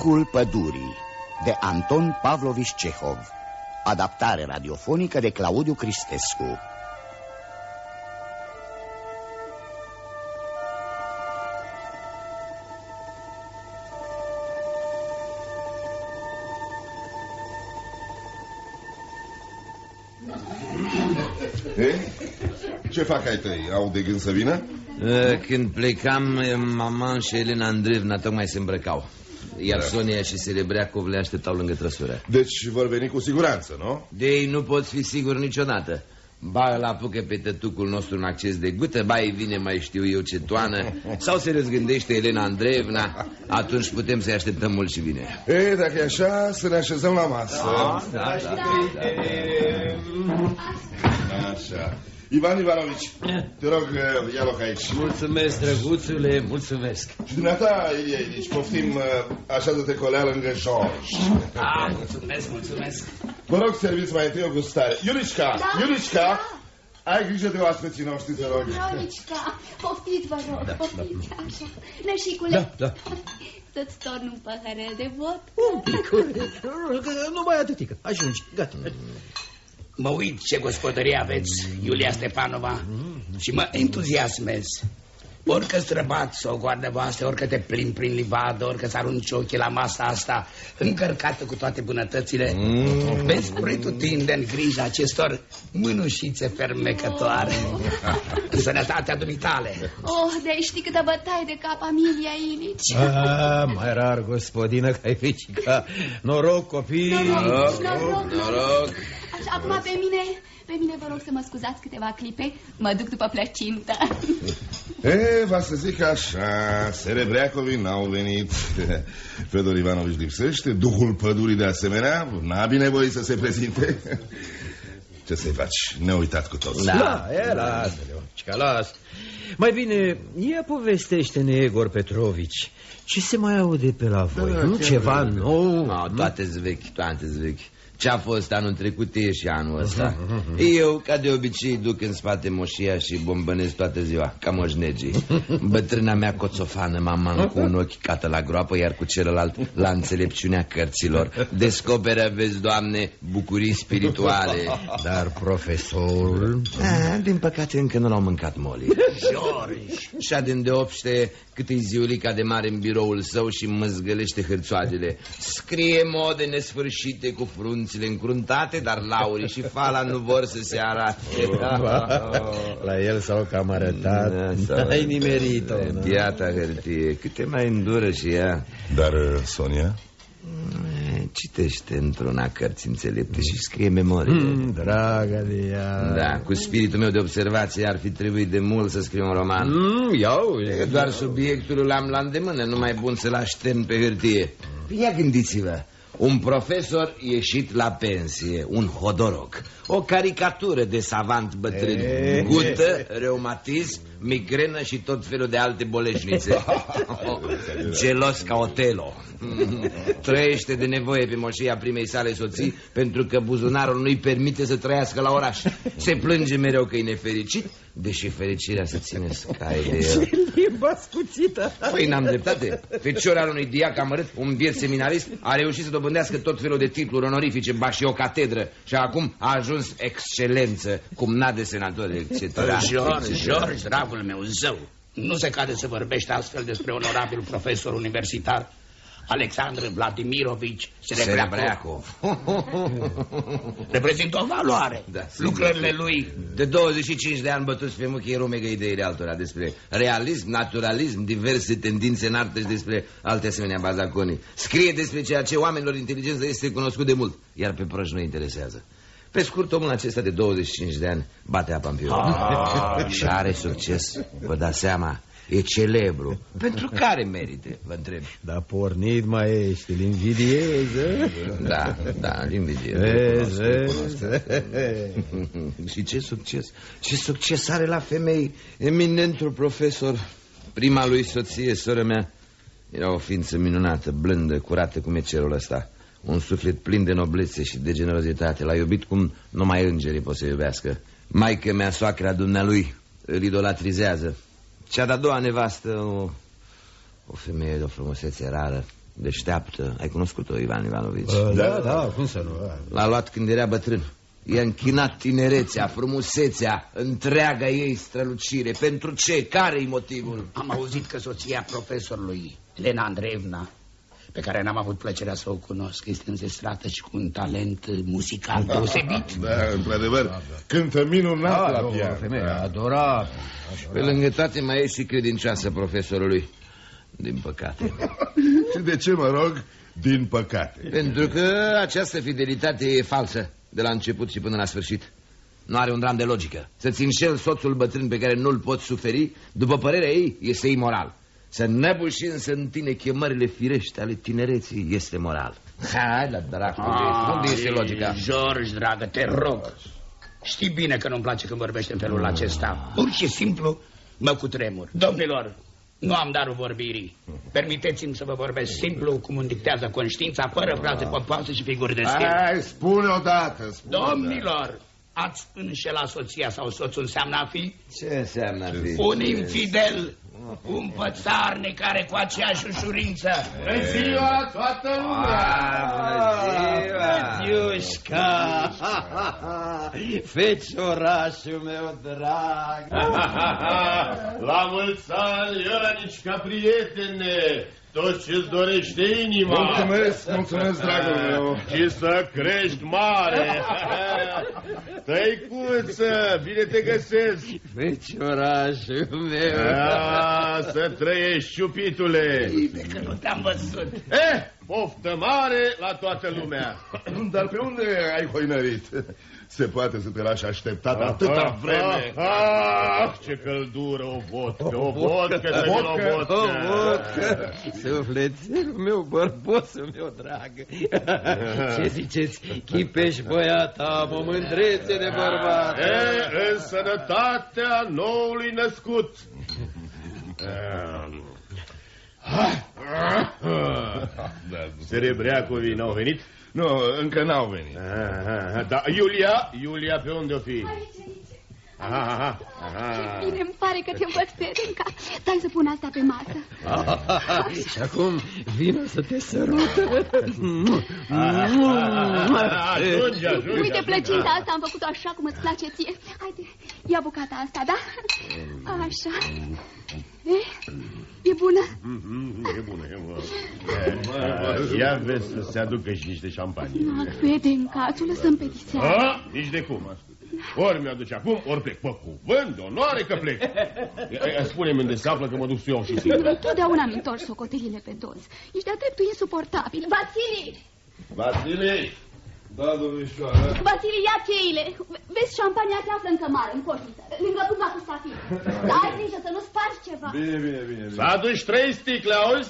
Duhul pădurii, de Anton Pavlovici Cehov. Adaptare radiofonică de Claudiu Cristescu. Ce fac ai tăi? Au de gând să vină? Când plecam, mama și Elena Andreevna tocmai se îmbrăcau. Iar Sonia și Serebreacov le așteptau lângă trăsură. Deci vor veni cu siguranță, nu? De ei nu pot fi sigur niciodată. Ba îl apucă pe tătucul nostru un acces de gută, ba îi vine mai știu eu ce toană, sau se răzgândește Elena Andreevna. Atunci putem să-i așteptăm mult și bine. Dacă e așa, să ne așezăm la masă. Așa. Ivan Ivanovici, te rog, ia loc aici. Mulțumesc, drăguțule, mulțumesc. Și dumneata, Ilie Ilici, poftim, așează-te colea lângă George. Mulțumesc. Vă rog, serviți mai întâi o gustare. Iulișca, Da, Iulișca, da. ai grijă de oaspeții noștri, te rog. Iulișca, poftiți, vă rog, poftiți, așa. Nășicule, să-ți torn un păhărel de vot? Un pic, numai atâtică, ajungi, gata. Mă uit ce gospodărie aveți, Iulia Stepanova, și mă entuziasmez. Orică străbați o goardă voastră, orică te plimbi prin livadă, orică să arunci ochii la masa asta încărcată cu toate bunătățile, vezi pretutindeni grija acestor mânușițe fermecătoare. În sănătatea dumitale. De știi câtă bătaie de cap, Amelia Ilici. Mai rar, gospodină, că ai vecica. Noroc, copii. Noroc. Așa, acum pe mine vă rog să mă scuzați câteva clipe. Mă duc după plăcintă. Va să zic așa, Serebreacovii n-au venit, Fedor Ivanovici lipsește, Duhul pădurii de asemenea, n-a binevoit să se prezinte. Ce să-i faci? Ne-a uitat cu toți. Lasă-le, las. Mai bine, ia povestește-ne, Egor Petrovici, ce se mai aude pe la voi? Nu ceva nou? Toate-s vechi. Ce-a fost anul trecut e și anul ăsta. Eu, ca de obicei, duc în spate moșia și bombănesc toată ziua, ca moșnegii. Bătrâna mea coțofană mama cu un ochi cată la groapă, iar cu celălalt la înțelepciunea cărților. Descoperă, vezi, Doamne, bucurii spirituale. Dar profesorul? Din păcate încă nu l-au mâncat Moli. George! Și-a de îndeopște cât e ziulica de mare în biroul său și măzgălește hârțoagele. Scrie mode nesfârșite cu frunțile încruntate, dar laurii și fala nu vor să se arate. La el s-au cam arătat. N-ai nimerit-o. Biata hârtie, câte mai îndură și ea. Dar Sonia? Citește într-una cărți înțelepte și scrie memorie. Dragă de ea. Da, cu spiritul meu de observație ar fi trebuit de mult să scriu un roman. Doar subiectul l-am la îndemână, numai bun să-l aștern pe hârtie. Ia gândiți-vă, un profesor ieșit la pensie, un hodorog, o caricatură de savant bătrân, gută, reumatism, migrenă și tot felul de alte boleșnițe. Gelos ca Otelo. Trăiește de nevoie pe moșia primei sale soții, pentru că buzunarul nu-i permite să trăiască la oraș. Se plânge mereu că e nefericit, deși fericirea se ține scai de el. Ce limba scuțită. Păi n-am dreptate. Fecior al unui diac amărât, un biet seminarist, a reușit să dobândească tot felul de titluri onorifice, ba și o catedră, și acum a ajuns excelență, cumnat de senator, etc. George, dragul meu, zău, nu se cade să vorbești astfel despre onorabil profesor universitar Alexandru Vladimirovici Serebreacov. Reprezintă o valoare. Lucrările lui. De 25 de ani bătuți pe muchii rumegă ideile altora despre realism, naturalism, diverse tendințe în artă și despre alte asemenea bazaconii. Scrie despre ceea ce oamenilor inteligență este cunoscut de mult, iar pe proști nu interesează. Pe scurt, omul acesta de 25 de ani bate apa în piuă. Și are succes, vă dați seama. E celebru. Pentru care merite, vă întreb? Da, pornit mai ești, îl invidiezi. Da, îl invidiez. Și ce succes? Ce succes are la femei? Eminentul profesor. Prima lui soție, sora mea, era o ființă minunată, blândă, curată cum e cerul ăsta. Un suflet plin de noblețe și de generozitate. L-a iubit cum numai îngerii pot să iubească. Maică mea, soacra dumnealui, îl idolatrizează. Cea de-a doua nevastă, o femeie de o frumusețe rară, deșteaptă. Ai cunoscut-o, Ivan Ivanovici? Da, cum să nu? L-a luat când era bătrân. I-a închinat tinerețea, frumusețea, întreaga ei strălucire. Pentru ce? Care-i motivul? Am auzit că soția profesorului, Elena Andreevna, pe care n-am avut plăcerea să o cunosc, este înzestrată și cu un talent muzical deosebit. Da, într-adevăr, cântă minunat la pian. Femeie adorabilă. Pe lângă toate mai e și credincioasă profesorului. Din păcate. Și de ce, mă rog, din păcate? Pentru că această fidelitate e falsă, de la început și până la sfârșit. Nu are un dram de logică. Să-ți înșel soțul bătrân pe care nu-l poți suferi, după părerea ei, este imoral. Să nebuși însă în tine chemările firești ale tinereții este moral. Hai la dracu, unde este logica? George, dragă, te rog. Știi bine că nu-mi place când vorbește în felul acesta. Pur și simplu mă cutremur. Domnilor, nu am darul vorbirii. Permiteți-mi să vă vorbesc simplu, cum îmi dictează conștiința, fără fraze pompoase și figuri de schimb. Hai, spune odată, spune. Domnilor, ați înșelat soția sau soțul înseamnă a fi? Ce înseamnă a fi? Un infidel, un pățarnic care cu aceeași ușurință. Bună ziua, toată lumea! Fetiușca! Feciorașul meu drag! La mulți ani, Ionicica, prietene! Tot ce-ți dorește inima. Mulțumesc, dragul meu. Și să crești mare. Tăicuță, bine te găsesc. Feciorașul meu. Să trăiești, ciupitule. Bine că nu te-am văzut. Poftă mare la toată lumea. Dar pe unde ai hoinărit? Se poate să te lași așteptat atâta vreme. Ce căldură, o vodcă, Sufletelul meu, bărbosul meu drag. Ce ziceți? Chipești băiata, mă mândrețe de bărbat. În sănătatea noului născut. Serebreacovii n-au venit? Nu, încă n-au venit. Da, Iulia pe unde o fi? Ce bine îmi pare că te văd, Fedenca. Stai să pun asta pe masă. Și acum vină să te sărut. Ajunge. Uite, plăcinta asta am făcut-o așa cum îți place ție. Haide, ia bucata asta, da? Așa. E bună? E bună. Ia vezi să se aducă și niște șampanie. Fedenca, ți-o lăsăm pe diseară. Nici de cum. Ori mi-aduce acum, ori plec. Pe cuvânt, de onoare că plec. Spune-mi unde se află că mă duc să iau și singur. Totdeauna mi întorci socotelile pe toți. Ești de-a dreptul insuportabil. Vasili! Da, domnișoară. Vasili, ia cheile. Vezi, șampania se află în cămară, în coșniță, lângă puma cu stafir. Dar ai grijă să nu spargi ceva. Bine. S-a adus 3 sticle, auzi?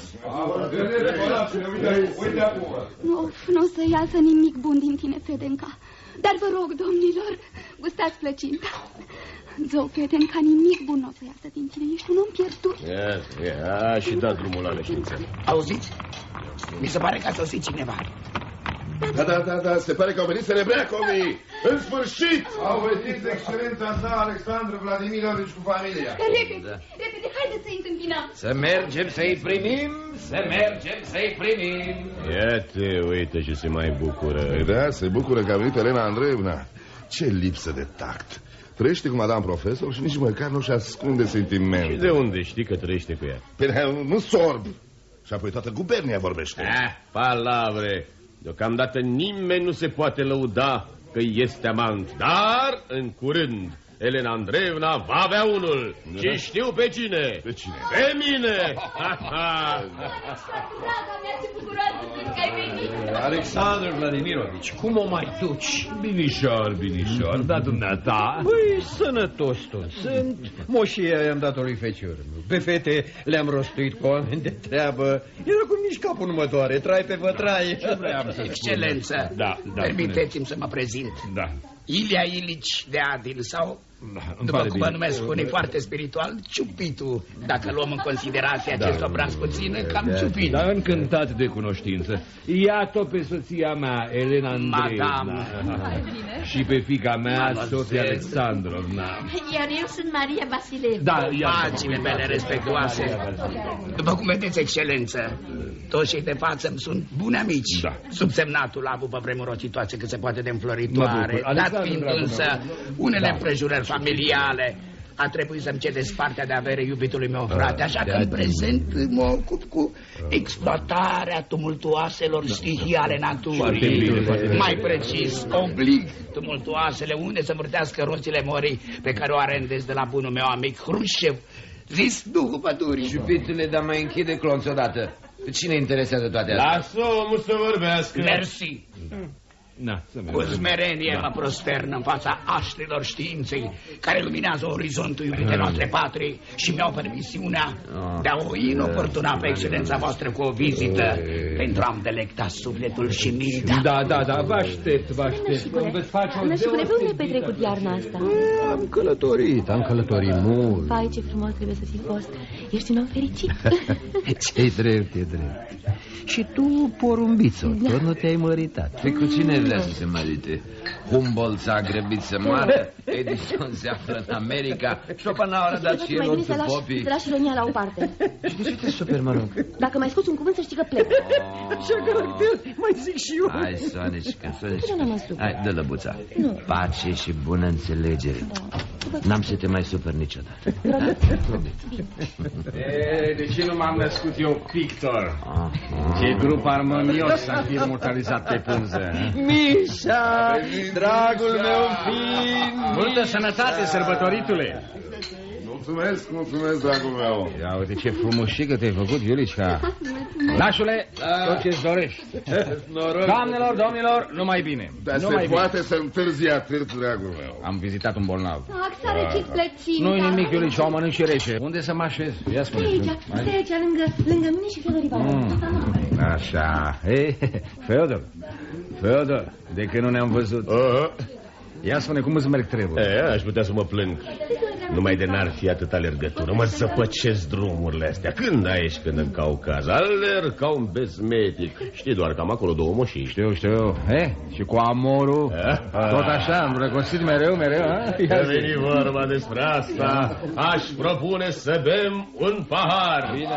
Uite acum. Nu o să iasă nimic bun din tine, Fedenca. Dar vă rog, domnilor, gustați plăcinta. Zău, Fedenca, nimic bun nu o să iasă din tine. Ești un om pierdut. Și da drumul la leșniță. Auziți? Mi se pare că a sosit cineva. Da, se pare că au venit Serebreacovii. În sfârșit! Au venit excelența sa, Alexandru Vladimirovici, cu familia. Repede, haideți să-i întâmpinăm. Să mergem să-i primim. Iată, uite și se mai bucură. Da, se bucură că a venit Elena Andreevna. Ce lipsă de tact. Trăiește cu madame profesor și nici măcar nu-și ascunde sentimente. Și de unde știi că trăiește cu ea? Păi nu sorb. Și apoi toată gubernia vorbește. Palavre. Deocamdată nimeni nu se poate lăuda că este amant. Dar, în curând, Elena Andreevna va avea unul. Și știu pe cine. Pe cine? Pe mine. Draga mea, ce bucuroasă sunt că ai venit. Alexandru Vladimirovici, cum o mai duci? Binișor, dar dumneata? Păi, sănătos tot sunt. Moșia i-am dat-o lui feciorul meu. Pe fete le-am rostuit cu oameni de treabă. Era cum nici capul nu mă doare. Trai pe vătrai. Ce vreau să Excelență, Da. permiteți-mi să mă prezint. Da. Ilia Ilici de Adil sau, după cum mă numesc unii foarte spiritual, Ciupitul, dacă luăm în considerație acest obraz puțin, cam ciupit. Dar încântat de cunoștință. Iată pe soția mea, Elena Andreevna. Și pe fiica mea, Sofia Alexandrovna. Iar eu sunt Maria Vasilevna. Da, pagine mele respectuoase. După cum vedeți, excelență, toți cei de față îmi sunt buni amici. Subsemnatul a avut pe vremuri o situație cât se poate de înfloritoare, dat fiind însă unele împrejurări familiale, a trebuit să-mi cedez partea de avere iubitului meu frate, așa că în prezent mă ocup cu exploatarea tumultuoaselor stihii ale naturii. Mai precis, oblig tumultuoasele unde să mărtească roțile morii pe care o arendez de la bunul meu amic Hrușev, zis Duhul Pădurii. Ciupitule, dar mai închide clonț odată. Pe cine interesează toate astea? Lasă omul să vorbească. Mersi. Cu smerenie mă prostern în fața aștrilor științei care luminează orizontul iubitei noastre patrii și mi-au permisiunea de a o inoportuna pe excelența voastră cu o vizită pentru a-mi delecta sufletul și mintea. Da, vă aștept. Veți face o deosebire. Pe unde ai petrecut iarna asta? Am călătorit mult. Vai, ce frumos trebuie să fi fost. Ești un om fericit. Ce-i drept. Și tu, porumbițo, tot nu te-ai măritat. Pe cu cine vrea să se mărite? Humboldt s-a grăbit să moară, Edison se află în America, Schopenhauer a dat și el ochii popii. Să lași ironia la o parte. Și de ce te super, mă rog? Dacă mai scoți un cuvânt, să știi că plec. Așa caracter, mai zic și eu. Hai, Soanișcă. Hai, dă lăbuța. Pace și bună înțelegere. N-am să te mai supăr niciodată. De ce nu m-am născut eu pictor? Ce grup armonios s-a fi mortalizat pe pânză. Mișa, dragul meu fin. Multă sănătate, sărbătoritule. Mulțumesc, dragul meu. Ia uite ce frumușică te-ai făcut, Iulica. Nașule, tot ce-ți dorești. Doamnelor, domnilor, numai bine. Dar se poate să întârzi atât, dragul meu. Am vizitat un bolnav. S-a răcit plăcinta. Nu-i nimic, Iulica, o mănânc și rece. Unde să mă așez? Ia spune. Stai aici, lângă mine și Feodor Ivanov. Așa. Feodor, de când nu ne-am văzut. Ia spune, cum îți merg treburile? Aș putea să mă plâng. Numai de n-ar fi atâta alergătură. Mă zăpăcesc drumurile astea. Când aici, când în Caucaz. Alerg ca un bezmetic. Știi doar că am acolo 2 moșii. Știu. Și cu amorul? Tot așa, am răcosit mereu. Că veni vorba despre asta, aș propune să bem un pahar. Bine.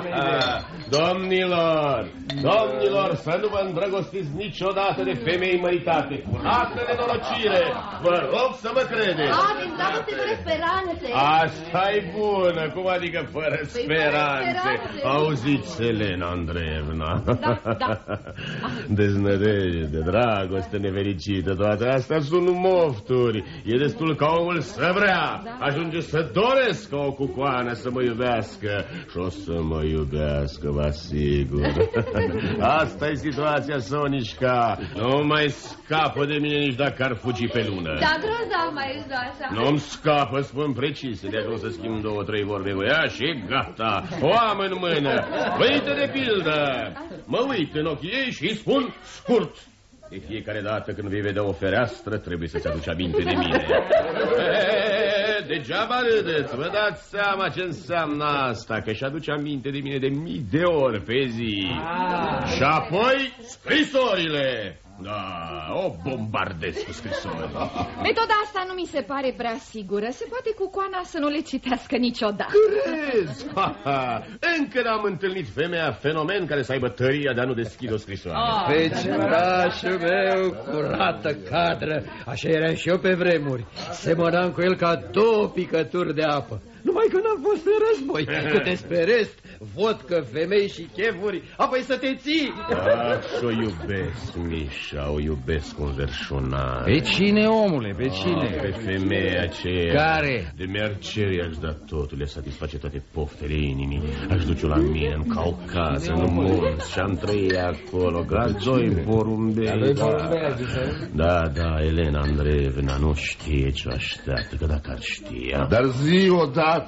Domnilor, să nu vă îndrăgostiți niciodată de femei măritate. Cu altă nenorocire. Vă rog să mă credeți. Din dragoste fără speranțe. Asta-i bună. Cum adică fără speranțe? Auziți, Elena Andreevna. Da. Deznădejde, dragoste nefericită, toate astea sunt mofturi. E destul ca omul să vrea. Ajunge să doresc ca o cucoană să mă iubească. Și o să mă iubească, vă asigur. Asta e situația, Sonișca. Nu mai scapă de mine nici dacă ar fugi pe lună. Da, grozav mai ești așa. Nu-mi scapă, spun precis. De ajuns să schimb 2-3 vorbe cu ea și gata. O am în mână. Uite de pildă. Mă uit în ochii ei și îi spun scurt. De fiecare dată când vei vedea o fereastră, trebuie să-ți aduci aminte de mine. Degeaba râdeți, vă dați seama ce înseamnă asta, că își aduce aminte de mine de 1000 de ori pe zi. Și apoi scrisorile. Da, o bombardez cu scrisori. Metoda asta nu mi se pare prea sigură. Se poate cucoana să nu le citească niciodată. Crezi? Încă n-am întâlnit femeia fenomen care să aibă tăria de a nu deschide o scrisoare. Pe cerașul meu, curată cadră. Așa eram și eu pe vremuri. Semănam cu el ca 2 picături de apă. Numai că n-am fost în război. Că te sperest, vodcă, femei și chefuri, apoi să te ții. Și-o iubesc, Mișa, o iubesc un verșunar. Pe cine, omule, pe cine? Pe femeia aceea. Care? De mercerie aș da totul, le satisface toate poftele inimii. Aș duce-o la mine în Caucaz, în munți, și-am trăit acolo, ca 2 porumbei. Da, Elena Andreevna nu știe ce așteaptă, că dacă ar știa. Dar zi odată,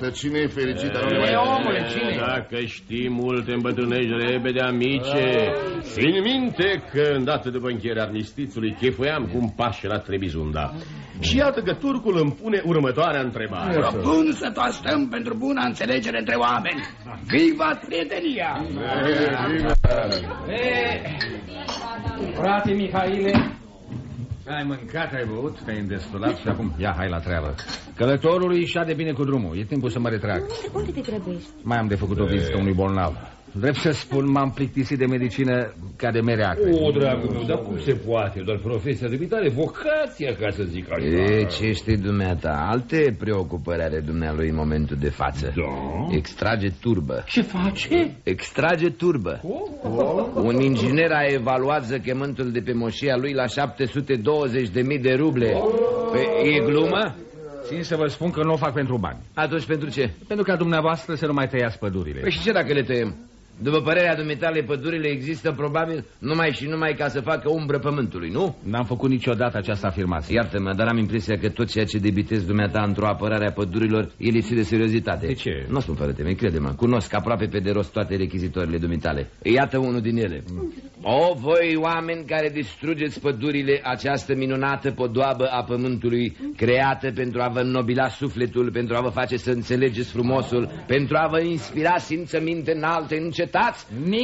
Iată, cine e fericit, dar nu ne mai... Omule, cine? Dacă știi multe, îmbătrânești repede, amice. Țin minte că, îndată după încheierea armistițiului, chefuiam cu un pașe la Trebizunda. Și iată că turcul îmi pune următoarea întrebare. Propun să toastăm pentru buna înțelegere între oameni. Viva prietenia! Frate Mihaile, ai mâncat, ai băut, te-ai îndestulat și acum ia, hai la treabă. Călătorului și-a de bine cu drumul, e timpul să mă retrag. Unde te grăbești? Mai am de făcut o vizită unui bolnav. Drept să spun, m-am plictisit de medicină ca de mereacă. O, dragul meu, dar cum se poate? Doar profesia dumitare, vocația, ca să zic așa. E, ce știi dumneata? Alte preocupări are dumnealui în momentul de față. Da? Extrage turbă. Ce face? Extrage turbă. Un inginer a evaluat zăchemântul de pe moșia lui la 720.000 de ruble. E glumă? Țin să vă spun că nu o fac pentru bani. Atunci pentru ce? Pentru ca dumneavoastră să nu mai tăiați pădurile. Păi și ce dacă le tăiem? După părerea dumitale, pădurile există probabil numai și numai ca să facă umbră pământului, nu? N-am făcut niciodată această afirmație. Iartă-mă, dar am impresia că tot ceea ce debitezi dumneata într-o apărare a pădurilor e lipsit de seriozitate. De ce? Nu spun fără teme, crede-mă, cunosc aproape pe de rost toate rechizitorile dumitale. Iată unul din ele. O, voi oameni care distrugeți pădurile, această minunată podoabă a pământului, creată pentru a vă înnobila sufletul, pentru a vă face să înțelegeți frumosul, pentru a vă inspira simțăminte înalte, încetați!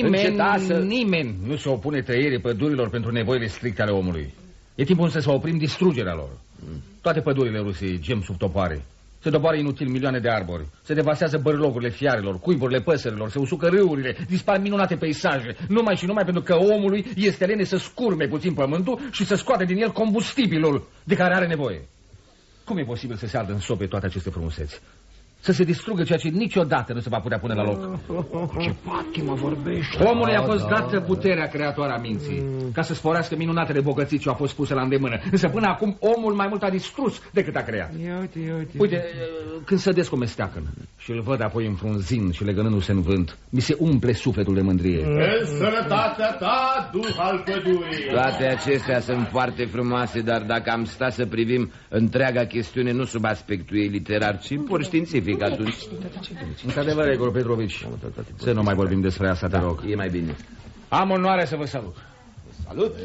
Nimeni nu se opune tăierii pădurilor pentru nevoile stricte ale omului. E timpul să oprim distrugerea lor. Toate pădurile Rusiei gem sub topoare. Se doboară inutil milioane de arbori. Se devasează bărlogurile fiarelor, cuiburile păsărilor, se usucă râurile, dispar minunate peisaje, numai și numai pentru că omului este lene să scurme puțin pământul și să scoate din el combustibilul de care are nevoie. Cum e posibil să se ardă în sope toate aceste frumuseți? Să se distrugă ceea ce niciodată nu se va putea pune la loc. Ce patimă vorbește. Omul i-a fost dată puterea creatoare a minții, ca să sporească minunatele bogății ce au fost puse la îndemână. Însă până acum omul mai mult a distrus decât a creat. Uite, când sădesc o mesteacăn și îl văd apoi înfrunzind și legănându-se în vânt, mi se umple sufletul de mândrie. În sănătatea ta, duh al pădurii. Toate acestea sunt foarte frumoase, dar dacă am sta să privim întreaga chestiune nu sub aspectul ei literar, ci pur științific, atunci... Într-adevăr, Igor Petrovici, să nu mai vorbim despre asta, te rog. E mai bine. Am onoarea să vă salut. Salut!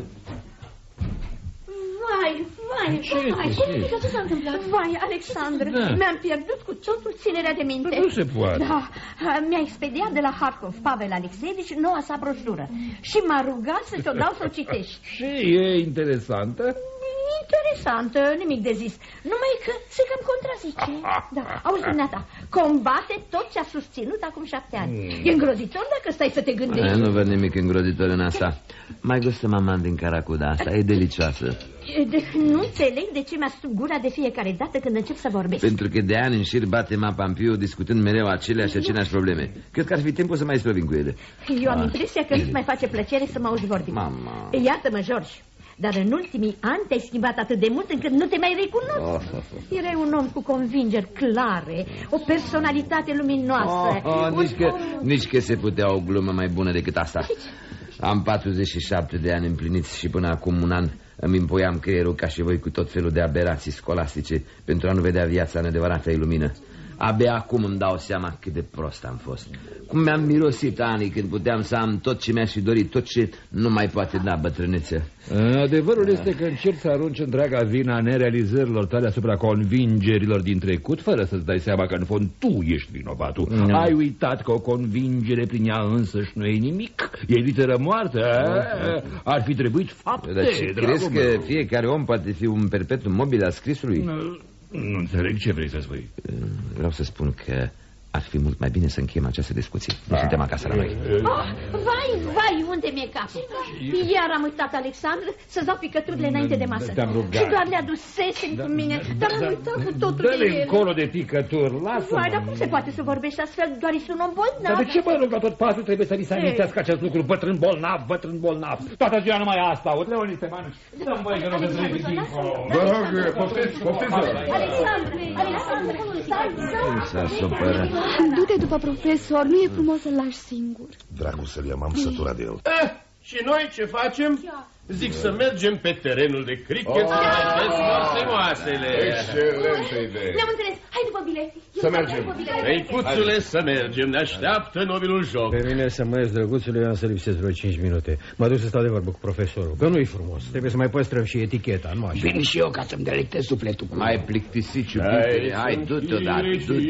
Vai, ce s-a întâmplat? Vai, Alexandru, mi-am pierdut cu totul ținerea de minte. Nu se poate. Da, mi-a expediat de la Harkov Pavel Alexeevici noua sa broșură și m-a rugat să ți-o dau să o citești. Și e interesantă? Interesantă, nimic de zis. Numai că se cam contrazice. Da, auzi, dumneata, combate tot ce a susținut acum 7 ani. E îngrozitor dacă stai să te gândești. Nu văd nimic îngrozitor în asta. Mai gustă mama din caracuda asta, e delicioasă. Nu înțeleg de ce mi-a stup gura de fiecare dată când încep să vorbesc. Pentru că de ani în șir bate mapa în piu discutând mereu aceleași probleme. Cred că ar fi timpul să mai sprovin cu ele. Eu am impresia că nu-ți mai face plăcere să mă auzi vorbind. Mama. Iată-mă, George, dar în ultimii ani te-ai schimbat atât de mult încât nu te mai recunosc. Erai un om cu convingeri clare, o personalitate luminoasă. Nici că se putea o glumă mai bună decât asta. Am 47 de ani împliniți și până acum un an îmi împoiam creierul ca și voi cu tot felul de aberații scolastice pentru a nu vedea viața în adevărata lumină. Abia acum îmi dau seama cât de prost am fost. Cum mi-am mirosit anii când puteam să am tot ce mi-aș fi dorit, tot ce nu mai poate da bătrânețe. Adevărul este că încerci să arunci întreaga vina a nerealizărilor tale asupra convingerilor din trecut, fără să-ți dai seama că în fond tu ești vinovatul. Ai uitat că o convingere prin ea însăși nu e nimic, e literă moartă. Ar fi trebuit fapte. Dar ce crezi că fiecare om poate fi un perpetuum mobile al scrisului? Nu înțeleg ce vrei să spui. Vreau să spun că ar fi mult mai bine să încheiem această discuție. Nu suntem acasă la noi. Vai, unde mi-e capul? Iar am uitat, Alexandru, să-ți dau picăturile înainte de masă. Și doar le adusesem cu mine, dar am uitat cu totul de ele. Dă-le încolo de picături, lasă-mă. Vai, dar cum se poate să vorbești astfel? Doar ești un om bolnav. Dar de ce mă rog la tot pasul trebuie să li se amintească acest lucru? Bătrân bolnav. Toată ziua numai asta aud. Leonite, man, dă-mi voie că nu te trebuie dincolo. Vă rog, poftiți-vă. Alexandru, stai. Du-te după profesor, nu e frumos să-l lași singur. Dracu să-l ia, m-am săturat de el. Și noi ce facem? Zic să mergem pe terenul de cricket să mai dezmorțem oasele. Excelentă idee. Ne-am înțeles. Hai după bilet. Să mergem. Ei, puțule, să mergem. Ne așteaptă nobilul joc. Pe mine să mă ies, drăguțule, eu am să lipsesc vreo 5 minute. Mă duc să stau de vorbă cu profesorul, că nu-i frumos. Trebuie să mai păstrăm și eticheta, nu așa. Vin și eu ca să-mi delectez sufletul. Mai plictisit, iubitele. Hai, du-te odată,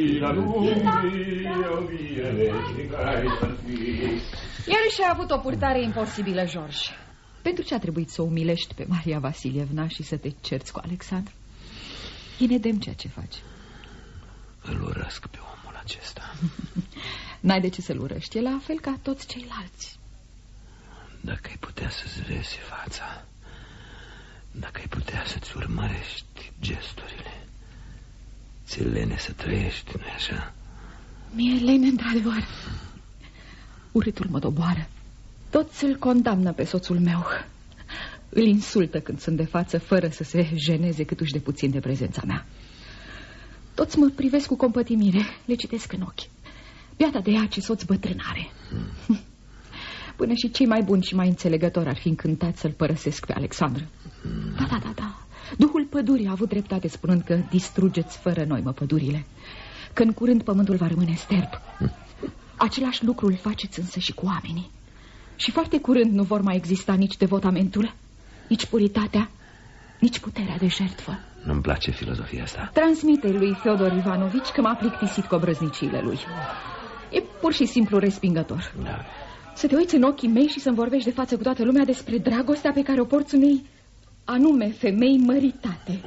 El și-a avut o purtare imposibilă, George. Pentru ce a trebuit să o umilești pe Maria Vasilievna și să te cerți cu Alexandru? E nedemn ceea ce faci. Îl urăsc pe omul acesta. N-ai de ce să-l urăști, e la fel ca toți ceilalți. Dacă ai putea să-ți vezi fața, dacă ai putea să-ți urmărești gesturile, ți-e lene să trăiești, nu-i așa? Mi-e lene, într-adevăr. Urâtul mă doboară. Toți îl condamnă pe soțul meu. Îl insultă când sunt de față, fără să se jeneze câtuși de puțin de prezența mea. Toți mă privesc cu compătimire, le citesc în ochi. Beata de ea, ce soț bătrânare. Până și cei mai buni și mai înțelegători ar fi încântați să-l părăsesc pe Alexandru. Da. Duhul pădurii a avut dreptate spunând că distrugeți fără noi, mă, pădurile. Că în curând pământul va rămâne sterb. Același lucru îl faceți însă și cu oamenii. Și foarte curând nu vor mai exista nici devotamentul, nici puritatea, nici puterea de jertfă. Nu-mi place filozofia asta. Transmite lui Feodor Ivanovici că m-a plictisit cu obrăznicile lui. E pur și simplu respingător. Da. Să te uiți în ochii mei și să-mi vorbești de față cu toată lumea despre dragostea pe care o porți unei anume femei măritate.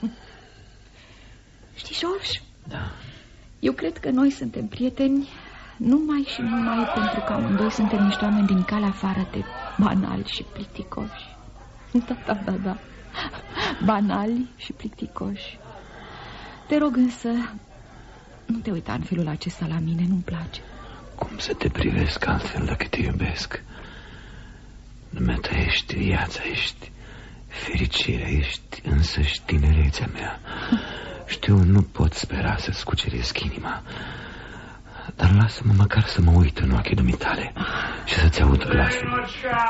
Știi, George? Da. Eu cred că noi suntem prieteni numai și numai pentru că amândoi suntem niște oameni din calea afară de banali și plicticoși. Da. Banali și plicticoși. Te rog însă, nu te uita în felul acesta la mine, nu-mi place. Cum să te privesc altfel dacă te iubesc? Dumneata ești viața, ești fericirea, ești însăși tinerețea mea. Știu, nu pot spera să-ți cuceresc inima, dar lasă-mă măcar să mă uit în ochii dumitale și să-ți aud glasul.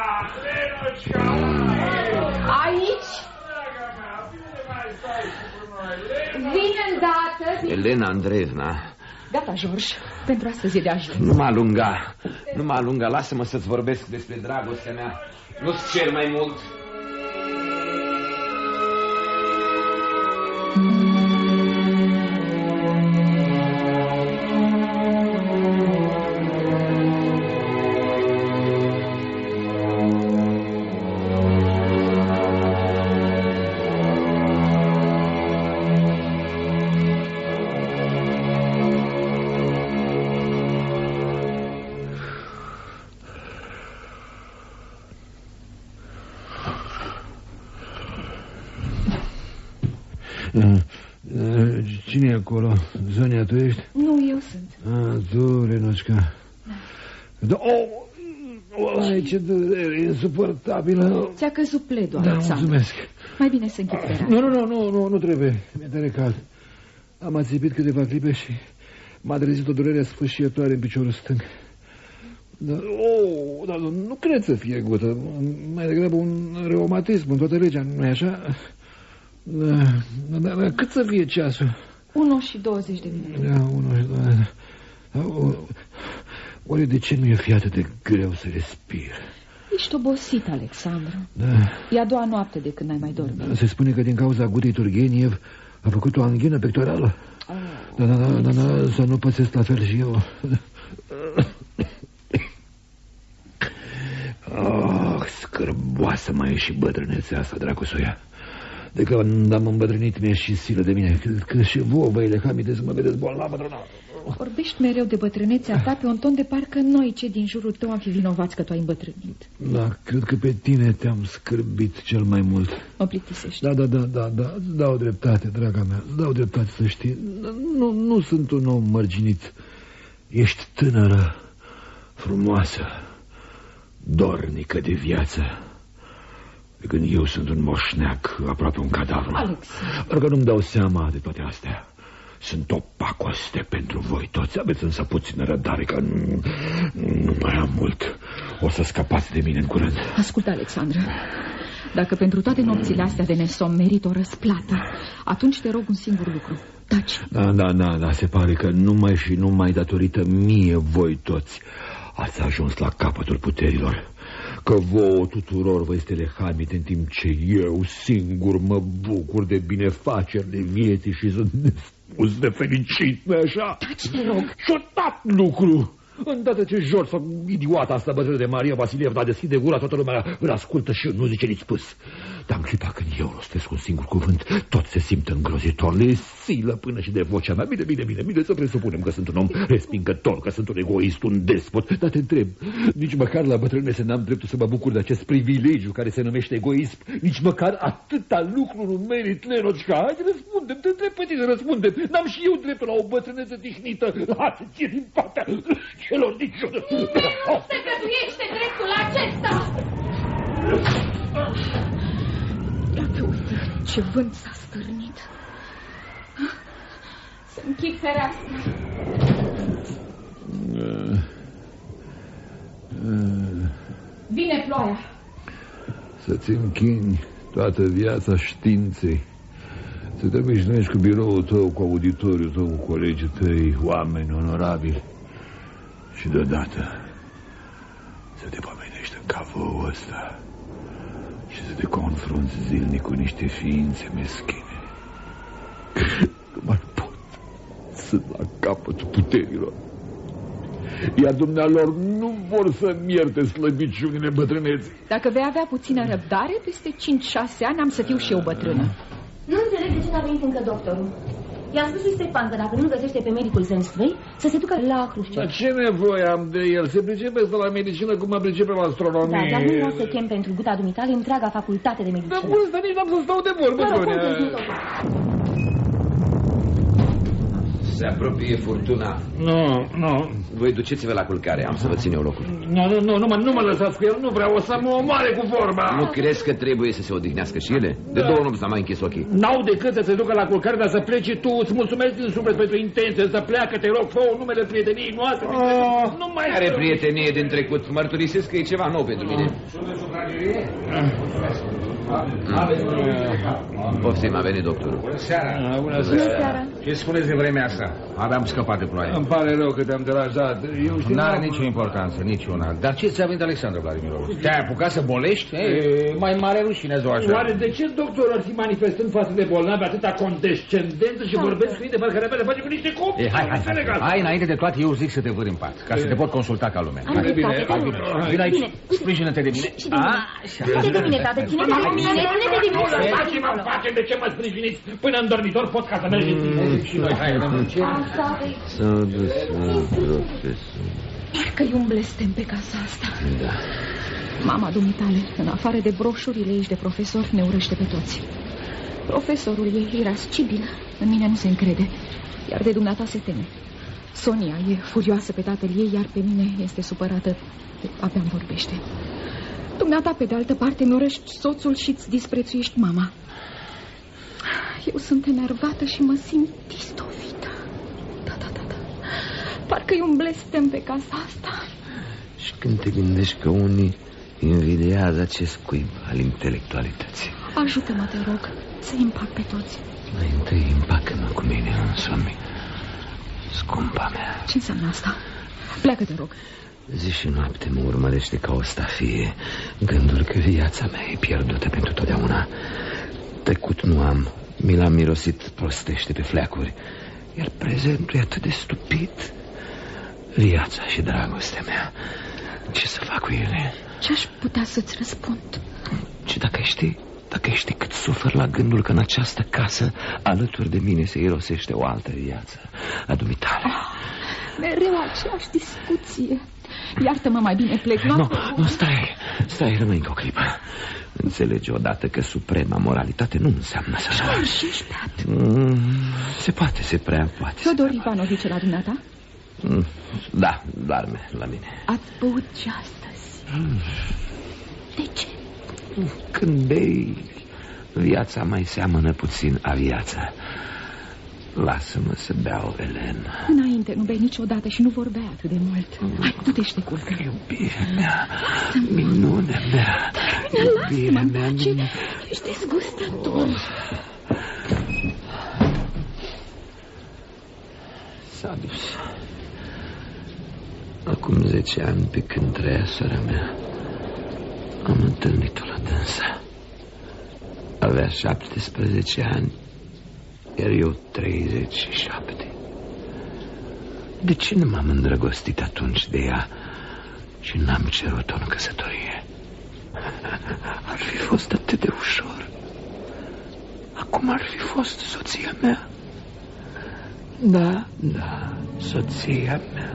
Aici? Vine îndată. Elena Andreevna. Gata, George, pentru astăzi e de ajuns. Nu mă alunga, lasă-mă să-ți vorbesc despre dragostea mea. Nu-ți cer mai mult. Cine e acolo? Zonia, tu ești? Nu, eu sunt. Tu, Renoșca. Da, ce durere insuportabilă. Ți-a căzut pledul, Da, Alexandru. mulțumesc. Mai bine să închid pera. Nu trebuie. Mi-e tare cald. Am ațipit câteva clipe și m-a trezit o durere sfâșietoare în piciorul stâng. Dar nu cred să fie gută. Mai degrabă un reumatism în toată legea, nu-i așa? Dar cât să fie ceasul? 1:20 de minute. Da, 1:20. Oare de ce nu e fi atât de greu să respir? Ești obosit, Alexandru. Da. E a doua noapte de când n-ai mai dormit. Se spune că din cauza gutei Turgeniev a făcut o anghină pectorală. Da, să nu pățesc la fel și eu. Scârboasă mai e și bătrânețea asta, dracu să o ia. De când am îmbătrânit mi-e și silă de mine. Că și vouă vă le amintesc, mă vedeți bolnavă. Vorbești mereu de bătrânețea ta pe un ton de parcă noi, cei din jurul tău, am fi vinovați că tu ai îmbătrânit. Da, cred că pe tine te-am scârbit cel mai mult. Mă plictisești. Da, îți dau dreptate, draga mea. Îți dau dreptate, să știi. Nu sunt un om mărginit. Ești tânără, frumoasă, dornică de viață. De când eu sunt un moșneac, aproape un cadavru. Alex. Doar că nu-mi dau seama de toate astea. Sunt o pacoste pentru voi toți. Aveți însă puțină răbdare, că nu mai am mult. O să scapați de mine în curând. Ascultă, Alexandru. Dacă pentru toate nopțile astea de nesom merit o răsplată, atunci te rog un singur lucru. Taci. Da, se pare că numai și numai datorită mie voi toți ați ajuns la capătul puterilor. Că vouă tuturor vă este lehamit, în timp ce eu singur mă bucur de binefacerile vieții și sunt nespus de fericit, nu-i așa? Taci, te rog. Ciudat lucru! Îndată ce George sau idiota asta bătrână de Maria Vasilievna deschide gura, toată lumea îl ascultă și nu zice nici spus. Dar în clipa când eu rostesc un singur cuvânt, tot se simte îngrozitor, le silă până și de vocea mea. Bine, să presupunem că sunt un om respingător, că sunt un egoist, un despot. Dar te întreb, nici măcar la bătrânețe n-am dreptul să mă bucur de acest privilegiu care se numește egoism? Nici măcar atâta lucru nu merit, Lenotchka? Hai, răspundem, te întreb pe tine, răspundem. N-am și eu dreptul la o bătrânețe tihnită? Lasă-ți din partea celor niciodă. Nu se găduiește dreptul acesta! Iată, uite, ce vânt s-a stârnit. Să închid fereastra. Vine ploaia. Să-ți închini toată viața științei, să te obișnuiești cu biroul tău, cu auditoriul tău, cu colegii tăi, oameni onorabili, și deodată să te pomenești în capul ăsta și să te confrunți zilnic cu niște ființe meschine. Nu mai pot. Sunt la capătul puterilor, iar dumnealor nu vor să-mi ierte slăbiciunile bătrâneții. Dacă vei avea puțină răbdare, peste 5-6 ani am să fiu și eu bătrână. Nu înțeleg de ce n-a venit încă doctorul. I-a spus lui Stepan că dacă nu găsește pe medicul Zemstvei, să se ducă la Hrușciov. Dar ce nevoie am de el? Se pricepe la medicină cum mă pricepe la astronomie. Da, dar nu o să chem pentru guta dumitale întreaga facultate de medicină. Dar bun, dar nici n-am să stau de vorbă. Se apropie furtuna. Nu. Voi duceți-vă la culcare, am să vă țin eu locul. Nu mă lăsați cu el, nu vreau, o să mă omoare cu vorba. Nu crezi că trebuie să se odihnească și ele? De 2 nopți n-am mai închis ochii. N-au decât să se ducă la culcare, dar să pleci tu. Îți mulțumesc din suflet pentru intenție. Să pleacă, te rog, fă-o numele prieteniei noastre. Nu mai are prietenie din trecut. Mărturisesc că e ceva nou pentru mine. Poftim, a venit doctorul. Bună seara. Bună seara. Ce spuneți de vremea asta? Aveam scăpat de ploaie. Îmi pare rău că te-am deranjat. N-are nicio importanță, niciuna. Dar ce ți-a venit, Alexandru Vladimirovici? Te-ai apucat să bolești? Mai mare rușine ziua așa. Oare de ce doctorul ar fi manifestând față de bolnavi atâta condescendență și vorbesc cu ei de parcă repede face cu niște copii? Hai, înainte de toate, eu zic să te văr în pat, ca să te pot consulta ca lumea. Vine aici, sprijină-te de mine. Ține de mine, tată, ține de mine. Faceți-mă în pace, de ce mă sprijiniți? Până în dormitor pot ca să mergi și noi. Hai, S-a dus la profesor. Parcă-i un blestem pe casa asta. Da. Mama dumitale, în afară de broșurile aici de profesor, ne urăște pe toți. Profesorul ei era scibil, în mine nu se încrede, iar de dumneata se teme. Sonia e furioasă pe tatăl ei, iar pe mine este supărată. Abia-mi vorbește. Dumneata, pe de altă parte, mi urăști soțul și îți disprețuiești mama. Eu sunt enervată și mă simt distovită. Da. Parcă-i un blestem pe casa asta. Și când te gândești că unii invidiază acest cuib al intelectualității. Ajută-mă, te rog, să împac pe toți. Mai întâi împacă-mă cu mine însumi, scumpa mea. Ce înseamnă asta? Pleacă, te rog. Zi și noapte mă urmărește ca o stafie gândul că viața mea e pierdută pentru totdeauna. Trecut nu am, mi l-am mirosit prostește pe fleacuri, iar prezentul e atât de stupid. Viața și dragostea mea, ce să fac cu ele? Ce-aș putea să-ți răspund? Și dacă știi cât sufăr la gândul că în această casă, alături de mine, se irosește o altă viață, a dumitale. Mereu aceeași discuție. Iartă-mă, mai bine plec. Nu, stai, rămâi încă o clipă. Înțelegi odată că suprema moralitate nu înseamnă să se poate, se prea poate. Fiodor Ivanovici la dumneata? Da, doarme la mine. Ați băut și astăzi? De ce? Când bei, viața mai seamănă puțin a viața. Lasă-mă să beau, Elena. Înainte nu bei niciodată și nu vorbeai atât de mult. Hai, du-te și te culcă. Iubirea mea, minunea mea. Lasă-mă, ce... Ești dezgustător. s-a dus. Acum 10 ani, pe când trăia sora mea, am întâlnit-o la dânsa. Avea 17 ani, iar eu 37. De ce nu m-am îndrăgostit atunci de ea și n-am cerut-o în căsătorie? Ar fi fost atât de ușor. Acum ar fi fost soția mea. Da, soția mea.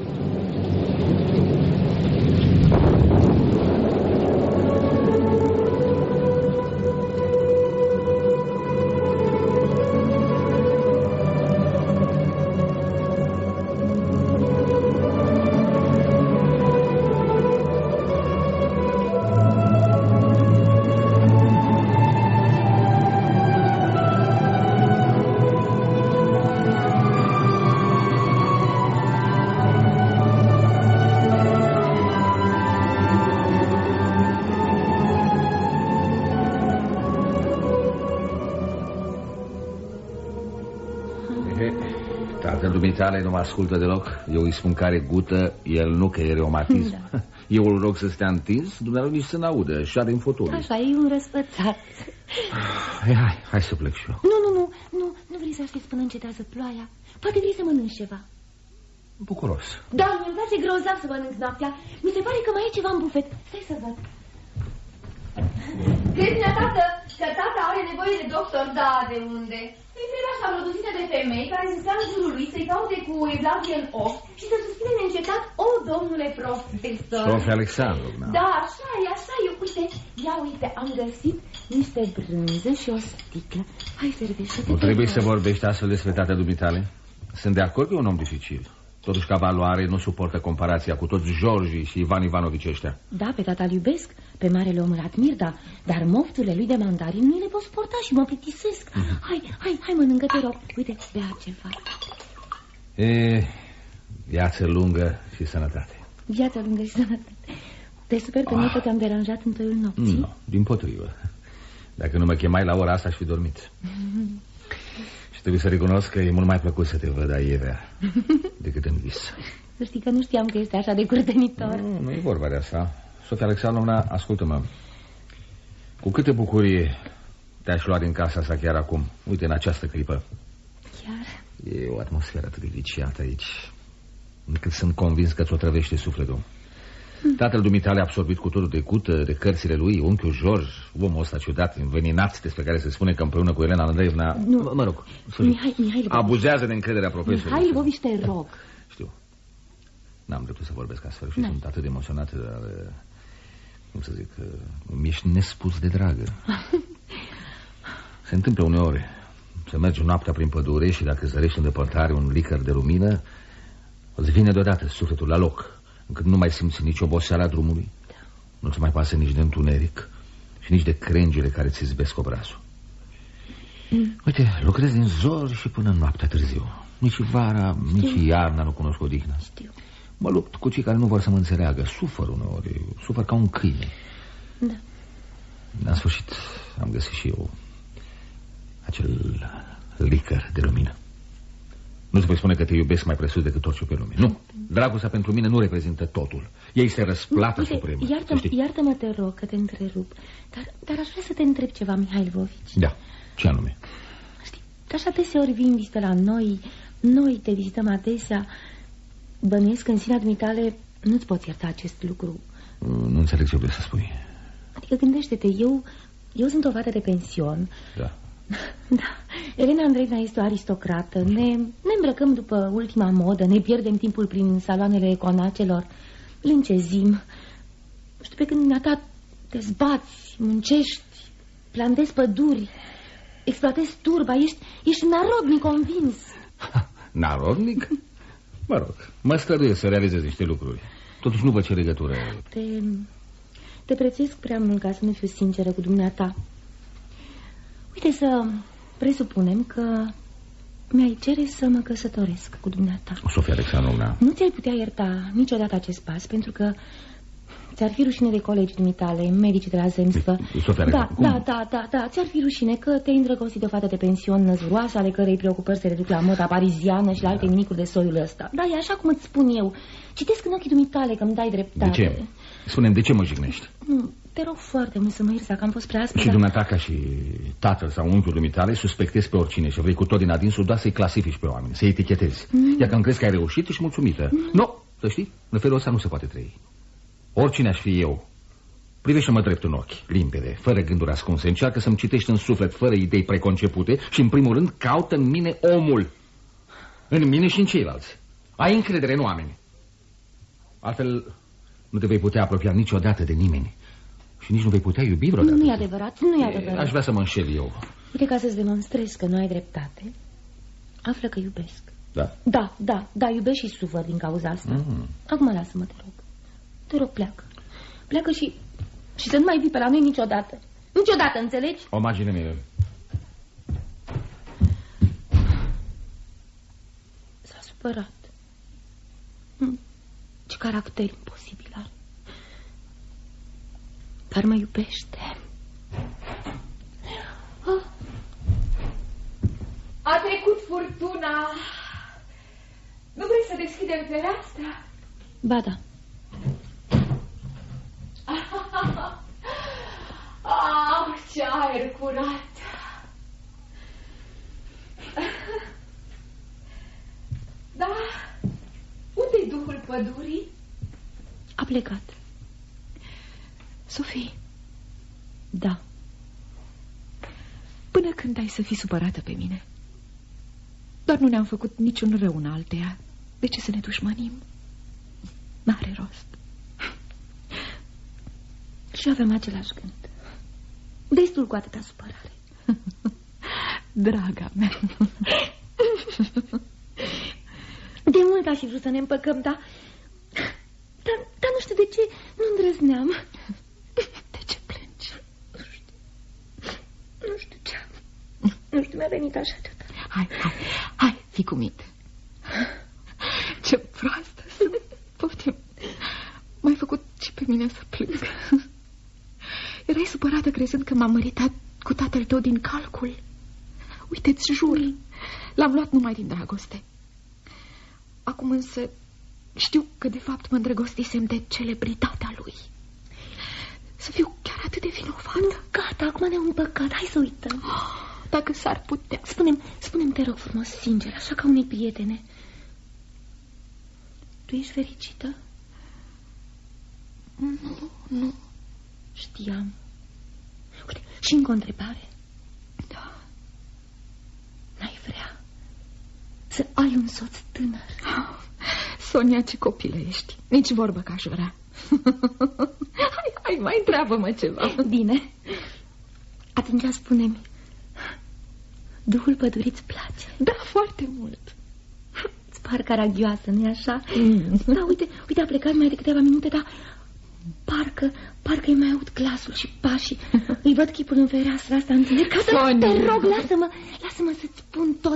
Dumitale nu mă ascultă deloc. Eu îi spun care gută, el nu că e reumatism. Da. Eu îl rog să stea întins, dumneavoastră nici să n-audă, șade în fotoliu. Așa, e un răsfățat. Hai să plec și eu. Nu vrei să aștepți până încetează ploaia? Poate vrei să mănânci ceva. Bucuros. Doamne, îmi place grozav să mănânc noaptea. Mi se pare că mai e ceva în bufet. Stai să văd. Crezi, tată, că tata are nevoie de doctor? Da, de unde? Îi trebuie așa o duzină de femei care să stea în jurul lui, să-i caute cu evlavie în ochi și să susține neîncetat: o, domnule profesor. Sofia Alexandrovna. Da, așa e. Uite, am găsit niște brânză și o sticlă. Hai, servește-te. Nu trebuie să vorbești astfel despre tata dumitale. Sunt de acord că e un om dificil. Totuși, ca valoare, nu suportă comparația cu toți Georgi și Ivan Ivanovici ăștia. Da, pe tata-l iubesc, pe marele om îl admir, da, dar mofturile lui de mandarin nu le pot suporta și mă plictisesc. Hai, mănâncă, te rog. Uite, bea ceva. Viață lungă și sănătate. Viață lungă și sănătate. Te super că nu te-am deranjat în toiul nopții? Nu, dimpotrivă. Dacă nu mă chemai la ora asta, aș fi dormit. Și trebuie să recunosc că e mult mai plăcut să te văd aievea decât în vis. Să știi că nu știam că este așa de curtenitor. Nu e vorba de asta. Sofia Alexandrovna, ascultă-mă. Cu câte bucurie te-aș lua din casa asta chiar acum. Uite, în această clipă. Chiar? E o atmosferă atât de viciată aici, încât sunt convins că ți-o trăvește sufletul. Tatăl dumitale a absorbit cu totul de cută de cărțile lui, unchiul George, omul ăsta ciudat, înveninat, despre care se spune că împreună cu Elena Andreevna... Nu, mă rog, Mihai abuzează de încrederea profesorului. Mihai Lvovici, te rog. Știu. N-am dreptul să vorbesc astfel și sunt atât de emoționat, dar... cum să zic, mi-ești nespus de dragă. Se întâmplă uneori să mergi noaptea prin pădure și dacă zărești în depărtare un licăr de lumină, îți vine deodată sufletul la loc, încât nu mai simți nici oboseala drumului, nu-ți mai pasă nici de întuneric și nici de crengile care ți izbesc obrazul. Uite, lucrez din zor și până noaptea târziu. Nici vara, nici iarna nu cunosc odihnă. Mă lupt cu cei care nu vor să mă înțeleagă. Sufăr uneori, sufăr ca un câine. Da. În sfârșit am găsit și eu acel licăr de lumină. Nu-ți voi spune că te iubesc mai presus decât orice pe lume. Nu, dragostea pentru mine nu reprezintă totul. Ei este răsplata supremă. Iartă-mă, te rog, că te întrerup. Dar aș vrea să te întreb ceva, Mihai Lvovici. Da, ce anume? Știi, așa deseori vin vizite la noi te vizităm adesea. Bănuiesc că în sinea dumitale nu-ți poți ierta acest lucru. Nu înțeleg ce vrei să spui. Adică gândește-te, eu sunt o fată de pension. Da. Da, Elena Andreevna este o aristocrată. Ne îmbrăcăm după ultima modă, ne pierdem timpul prin saloanele conacelor, lâncezim. Știu, pe când dumneata te zbați, muncești, plantezi păduri, exploatezi turba, ești narodnic convins. Narodnic? Mă rog, mă străduiesc să realizez niște lucruri. Totuși nu văd ce legătură. Te prețuiesc prea mult ca să nu fiu sinceră cu dumneata. Uite, să presupunem că mi-ai cere să mă căsătoresc cu dumneata. Sofia Alexandrovna. Nu ți-ai putea ierta niciodată acest pas, pentru că Ți-ar fi rușine de colegii dumitale, medici de la Zemstvă. Da, ți-ar fi rușine că te-ai îndrăgostit de o fată de pension năzuroasă, ale cărei preocupări se reduc la moda pariziană și la alte ninicuri de soiul ăsta. Da, e așa cum îți spun eu. Citesc în ochii dumitale că îmi dai dreptate. De ce? Spune-mi, de ce mă jignești? Te rog foarte mult să mă ierți dacă am fost prea aspru. Și dumneata, ca și tatăl sau unchiul dumitale, suspectezi pe oricine și vrei cu tot din adinsul doar să-i clasifici pe oameni, să-i etichetezi. Iar când crezi că ai reușit, ești mulțumită. Nu, să știi, în felul ăsta nu se poate trăi. Oricine aș fi eu, privește-mă drept în ochi, limpede, fără gânduri ascunse. Încearcă să-mi citești în suflet, fără idei preconcepute și, în primul rând, caută în mine omul. În mine și în ceilalți. Ai încredere în oameni. Altfel, nu te vei putea apropia niciodată de nimeni. Și nici nu vei putea iubi vreodată. Nu e adevărat, nu e adevărat. Aș vrea să mă înșel eu. Uite, ca să-ți demonstrezi că nu ai dreptate, află că iubesc. Da? Da, iubesc și sufăr din cauza asta. Acum lasă-mă, te rog. Te rog, pleacă. Pleacă și să nu mai vii pe la noi niciodată. Niciodată, înțelegi? O imagine mie. S-a supărat. Ce caracter imposibil are. Dar mă iubește. A trecut furtuna. Nu vrei să deschidem fereastra? Ba da. Ce aer curat! Da, unde-i duhul pădurii? A plecat. Sofie. Da. Până când ai să fii supărată pe mine? Doar nu ne-am făcut niciun rău în alteia. De ce să ne dușmănim? N-are rost. Și aveam același gând. Destul cu atâta supărare. Draga mea. De mult aș fi vrut să ne împăcăm, dar nu știu de ce nu îndrăzneam. De ce plângi? Nu știu ce. Nu știu, mi-a venit așa ceva. Hai, fii cu minte. Ce proastă sunt. Poftim. M-ai făcut și pe mine să plâng. Erai supărată crezând că m-am măritat cu tatăl tău din calcul. Uite-ți jur, l-am luat numai din dragoste. Acum însă știu că de fapt mă îndrăgostisem de celebritatea lui. Să fiu chiar atât de vinovată. Nu, gata, acum ne-am împăcat, hai să uităm. Dacă s-ar putea. Spune-mi, te rog frumos, sincer, așa ca unei prietene. Tu ești fericită? Nu. Știam. Uite, și încă o întrebare. Da. N-ai vrea să ai un soț tânăr? Sonia, ce copilă ești. Nici vorbă că aș vrea. Hai, mai întreabă-mă ceva. Bine. Atunci spune-mi, duhul pădurii îți place? Da, foarte mult. Îți par caragioasă, nu-i așa? Da, uite, a plecat mai de câteva minute, dar parcă îi mai aud glasul și pașii. Îi văd chipul în fereastra asta, înțeleg? Te rog, lasă-mă să-ți spun tot.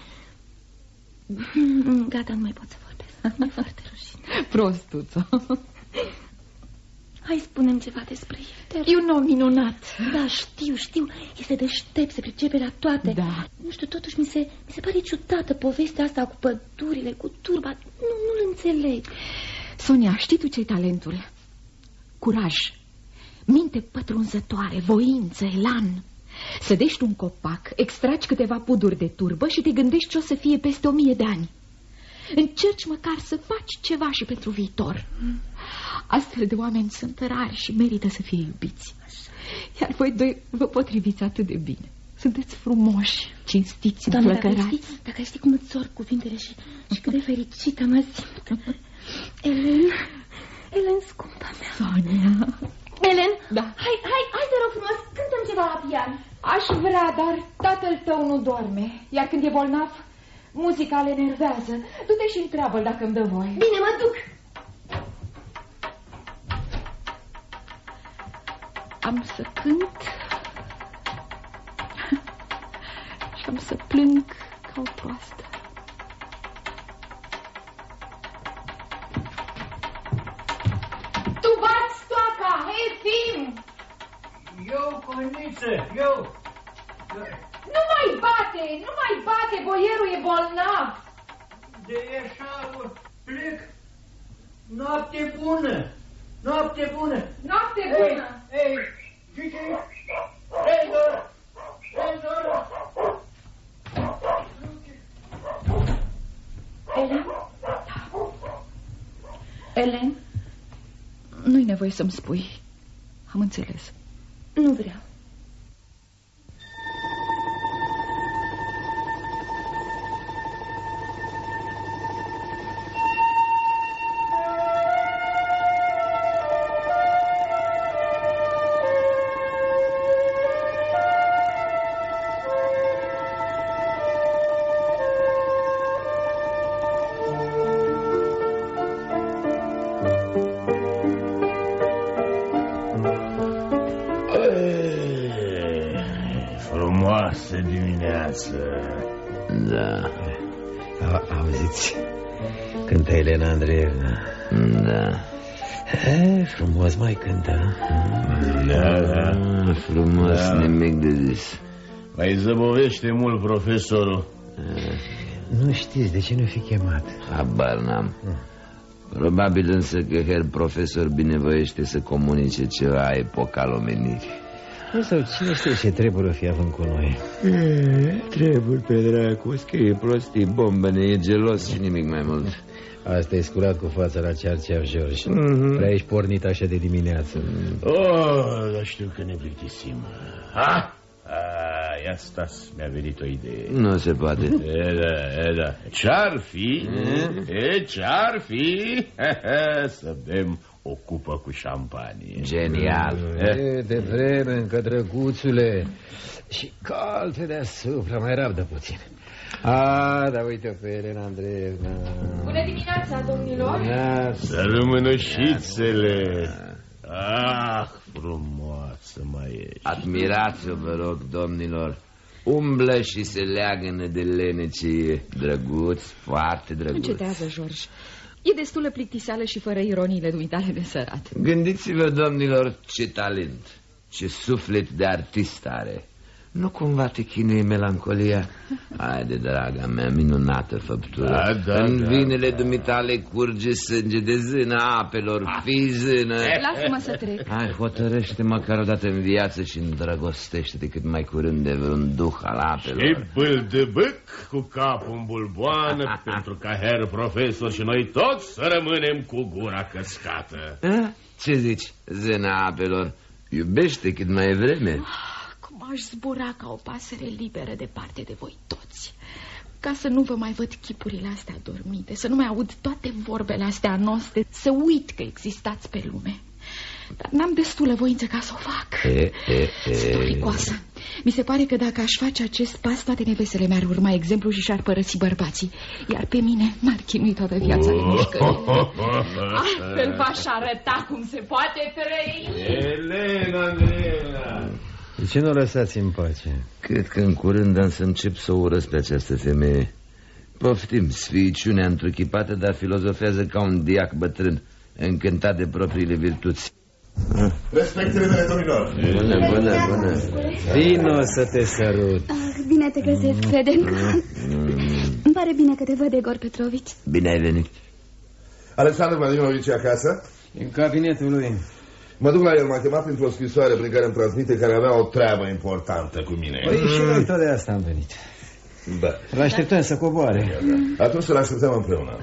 Gata, nu mai pot să vorbesc. Mi-e foarte rușine. Prostuță. Hai, spune-mi ceva despre el. E un om minunat. Da, știu. Este deștept, se pricepe la toate. Da. Nu știu, totuși mi se pare ciudată povestea asta cu pădurile, cu turba. Nu-l înțeleg. Sonia, știi tu ce-i talentul? Curaj, minte pătrunzătoare, voință, elan. Sădești un copac, extragi câteva puduri de turbă și te gândești ce o să fie peste 1000 de ani. Încerci măcar să faci ceva și pentru viitor. Astfel de oameni sunt rari și merită să fie iubiți. Iar voi doi vă potriviți atât de bine. Sunteți frumoși, cinstiți, înflăcărați. Dacă știi cum îți sorg cuvintele și cât de fericită mă simt. Elen, scumpa mea. Sonia. Elen, da. Hai te rog frumos, cântăm ceva la pian. Aș vrea, dar tatăl tău nu doarme. Iar când e bolnav, muzica le enervează. Du-te și întreabă-l dacă îmi dă voie. Bine, mă duc. Am să cânt și am să plâng ca o proastă. Tu bați Coniță, eu... Nu mai bate, boierul e bolnav. De așa, plec. Noapte bună. Noapte bună. Noapte bună. Ei, zice, Rezor. Ellen? Nu-i nevoie să-mi spui. Am înțeles. Nu vreau. Frumoasă dimineață. Da. Auziți? Cântă Elena Andreevna. Da. Frumos mai cântă. Da. Frumos, nimic de zis. Mai zăbovește mult profesorul. Nu știți de ce nu fi chemat? Habar n-am. Probabil însă că herr profesor binevoiește să comunice ceva epocal omenirii. Sau cine știe ce treburi o fi având cu noi? Treburi pe dracu, scrie prostii, bombene, e gelos și nimic mai mult. Asta e scurat cu fața la Cearceaf, George. Prea ești pornit așa de dimineață. Dar știu că ne plictisim. Asta mi-a venit o idee. Nu se poate. Da. Ce-ar fi? Ce-ar fi? Să bem o cupă cu șampanie. Genial. De vreme încă, drăguțule. Și calte deasupra, mai rabdă puțin. Da, uite-o pe Elena Andreevna. Bună dimineața, domnilor. Să rămână șițele. Frumoasă mai ești. Admirați-o, vă rog, domnilor. Umblă și se leagănă de lene ce e. Drăguț, foarte drăguț. Încetează, George. E destulă plictiseală și fără ironiile dumitale de sărat. Gândiți-vă, domnilor, ce talent, ce suflet de artist are. Nu cumva te chinuie melancolia? Haide, draga mea, minunată făptură. În vinele dumitale curge sânge de zână apelor, fii zână. Lasă-mă să trec. Hai, hotărăște măcar o dată în viață și îndrăgostește-te cât mai curând de vreun duh al apelor. Și bâldăbâc cu capul în bulboană pentru ca herr profesor și noi toți să rămânem cu gura căscată. Ce zici, zână apelor? Iubește cât mai e vreme. Aș zbura ca o pasăre liberă departe de voi toți, ca să nu vă mai văd chipurile astea dormite, să nu mai aud toate vorbele astea noastre, să uit că existați pe lume. Dar n-am destulă voință ca să o fac. Sunt fricoasă. Mi se pare că dacă aș face acest pas, toate nevestele mi-ar urma exemplu și și-ar părăsi bărbații, iar pe mine m-ar chinui toată viața de mișcări. Astfel v-aș arăta cum se poate trăi. Elena Andreevna, de ce nu o lăsați în pace? Cred că în curând am să încep să o urăsc pe această femeie. Poftim, sfiiciunea întruchipată, dar filozofează ca un diac bătrân, încântat de propriile virtuți. Respectele mele, domnilor. Bună. Vino să te sărut. Bine te găsesc, Fedenca. Îmi pare bine că te văd, Egor Petrovici. Bine ai venit. Alexandru Vladimirovici e acasă? În cabinetul lui. Mă duc la el, m-a chemat printr-o scrisoare prin care îmi transmite că avea o treabă importantă cu mine. Păi și noi tot de asta am venit. Da. L-așteptăm să coboare. Atunci să-l așteptăm împreună.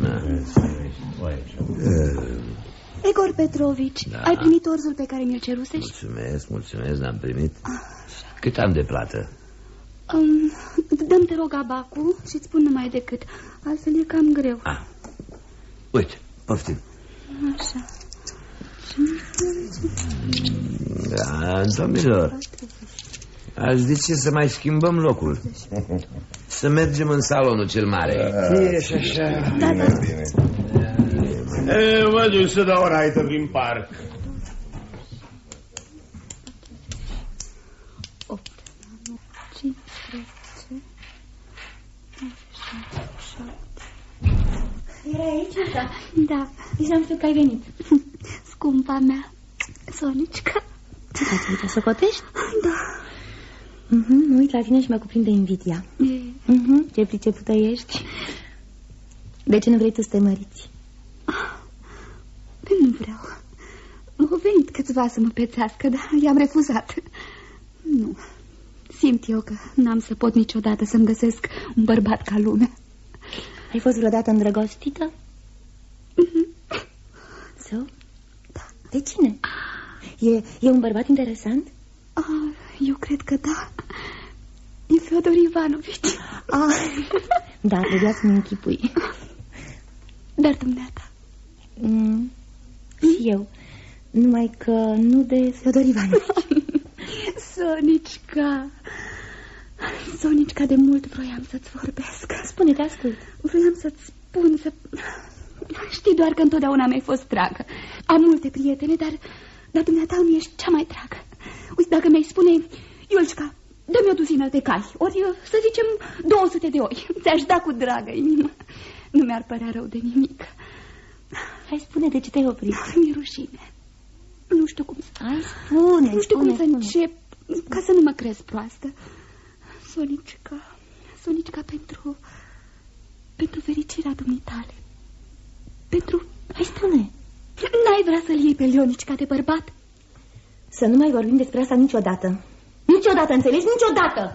Egor Petrovici, ai primit orzul pe care mi-l cerusești? Mulțumesc, l-am primit. Cât am de plată? Dă-mi, te rog, abacul și-ți spun numai decât. Altfel e cam greu. Uite, poftim. Așa. Da, domnilor, aș zice să mai schimbăm locul. Să mergem în salonul cel mare. E și așa. Bine. Mă duc să dau o raită prin parc. 8, 15, 7. Era aici? Da. Nici n-am știut că ai venit. Scumpa mea, Sonicica. Ce faci aici? Socotești? Da. Mă uit la tine și mă cuprinde invidia. Ce pricepută ești. De ce nu vrei tu să te măriți? Nu vreau. Au venit câțiva să mă pețească, dar i-am refuzat. Nu. Simt eu că n-am să pot niciodată să-mi găsesc un bărbat ca lumea. Ai fost vreodată îndrăgostită? Sau? Da. De cine? E un bărbat interesant? Eu cred că da. E Feodor Ivanovici. Da, trebuia să-mi închipui. Dar dumneata? Și eu. Numai că nu de Feodor Ivanovici. Sonici, de mult vroiam să-ți vorbesc. Spune, te ascult. Vroiam să-ți spun să... Știi doar că întotdeauna mi-ai fost dragă. Am multe prietene, dar dumneata nu ești cea mai dragă. Uite, dacă mi-ai spune, Iulcica, dă-mi o duzină de cai, ori să zicem 200 de oi, ți-aș da cu dragă inimă. Nu mi-ar părea rău de nimic. Hai, spune, de ce te-ai oprit? Mi-e rușine. Nu știu cum să... Hai, spune. Nu știu cum să încep, ca să nu mă crezi proastă. Sonicica, pentru fericirea dumitale. Pentru... Hai, spune. N-ai vrea să-l iei pe Leonicica de bărbat? Să nu mai vorbim despre asta niciodată. Niciodată, înțelegi? Niciodată!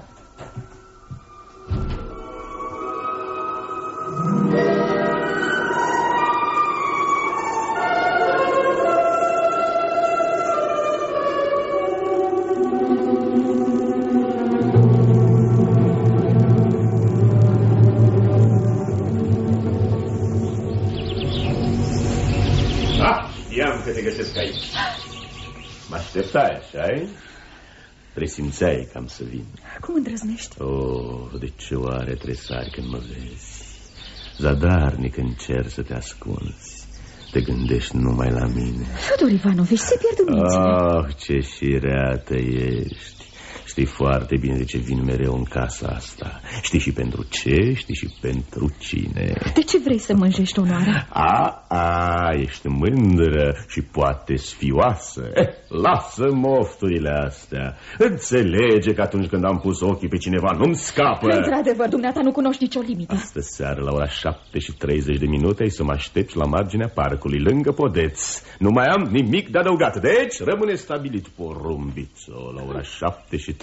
Știam că te găsesc aici. Mă așteptai, așa-i? Presimțeai că am să vin. Cum îndrăznești? De ce oare tresari când mă vezi? Zadarnic încerci să te ascunzi. Te gândești numai la mine. Feodor Ivanovici, se pierd mințile. Ce șireată ești. Știi foarte bine de ce vin mereu în casa asta. Știi și pentru ce, știi și pentru cine. De ce vrei să mânjești onoarea? Ești mândră și poate sfioasă. Lasă mofturile astea. Înțelege că atunci când am pus ochii pe cineva nu-mi scapă. Într-adevăr, dumneata nu cunoști nicio limită. Astă seară la ora 7:30 ai să mă aștepți la marginea parcului, lângă podeț. Nu mai am nimic de adăugat. Deci rămâne stabilit, porumbițo, la ora 7:30.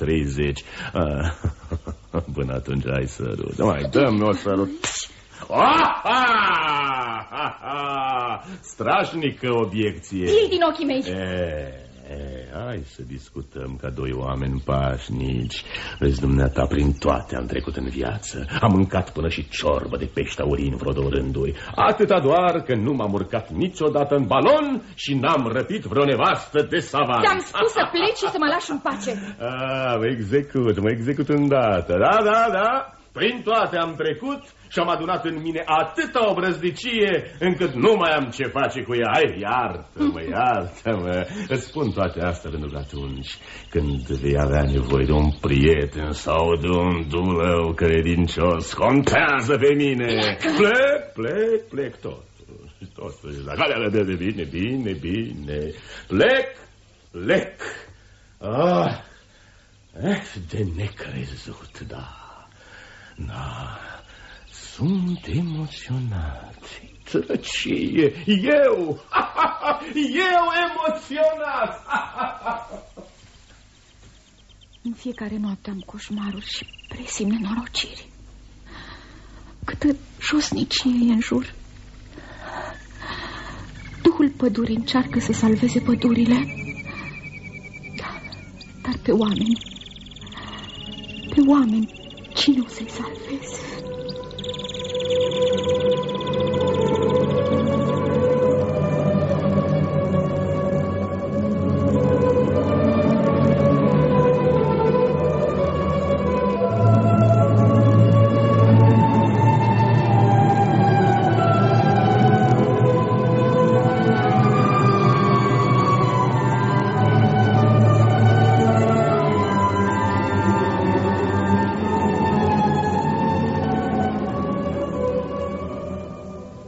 Până atunci ai sărut. Mai dă-mi o sărut. Strașnică obiecție. Ii din ochii mei. Hai să discutăm ca doi oameni pașnici. Vezi, dumneata, prin toate am trecut în viață. Am mâncat până și ciorbă de pești aurin vreo 2 rânduri. Atâta doar că nu m-am urcat niciodată în balon și n-am răpit vreo nevastă de savan. Ți-am spus să pleci și să mă lași în pace. Mă execut îndată. Da. Prin toate am trecut și am adunat în mine atâta obrăznicie încât nu mai am ce face cu ea. Iartă-mă. Îți spun toate astea pentru că atunci când vei avea nevoie de un prieten sau de un dulău credincios, contează pe mine. Plec tot. Bine. Plec. De necrezut, da. Sunt emoționat. Trăcie. Eu emoționat. În fiecare noapte am coșmaruri și presimt nenorociri. Câtă josnicie e în jur. Duhul pădurii încearcă să salveze pădurile. Dar pe oameni cine o să-i salveze?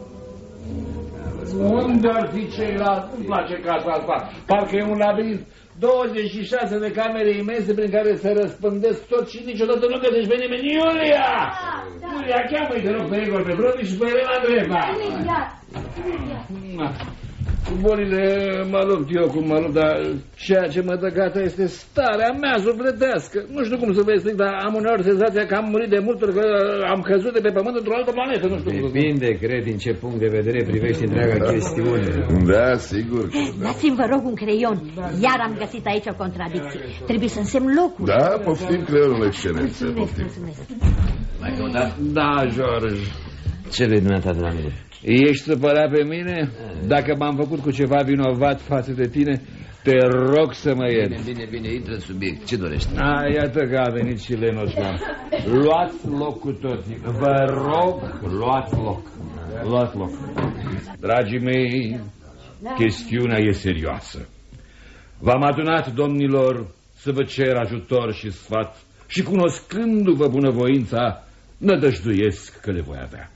Îmi place casa asta. Parcă e un labirint. 26 de camere imense prin care se răspândesc tot și niciodată nu găsești pe nimeni. Iulia! Iulia, cheamă-i, te rog, pe Igor Petrovici și pe Elena Andreeva. Cu bolile mă lupt eu cum mă lupt, dar ceea ce mă dă gata este starea mea sufletească. Nu știu cum să vă explic, dar am uneori senzația că am murit de mult ori, că am căzut de pe pământ într-o altă planetă. Nu știu cum. Depinde, cred, din ce punct de vedere privești întreaga chestiune. Da, sigur. Dați-mi, vă rog, un creion. Iar am găsit aici o contradicție. Trebuie să însemn locul. Da, poftim, creionul, excelență. Mulțumesc. Mai căutat? Da, George. Ce vrei dumneata de la mine? Ești supărat pe mine? Dacă m-am făcut cu ceva vinovat față de tine, te rog să mă ierți. Bine, intră în subiect. Ce dorești? Iată că a venit și Lenoșcan. Luați loc cu toții. Vă rog, luați loc. Dragii mei, chestiunea e serioasă. V-am adunat, domnilor, să vă cer ajutor și sfat și, cunoscându-vă bunăvoința, nădăjduiesc că le voi avea.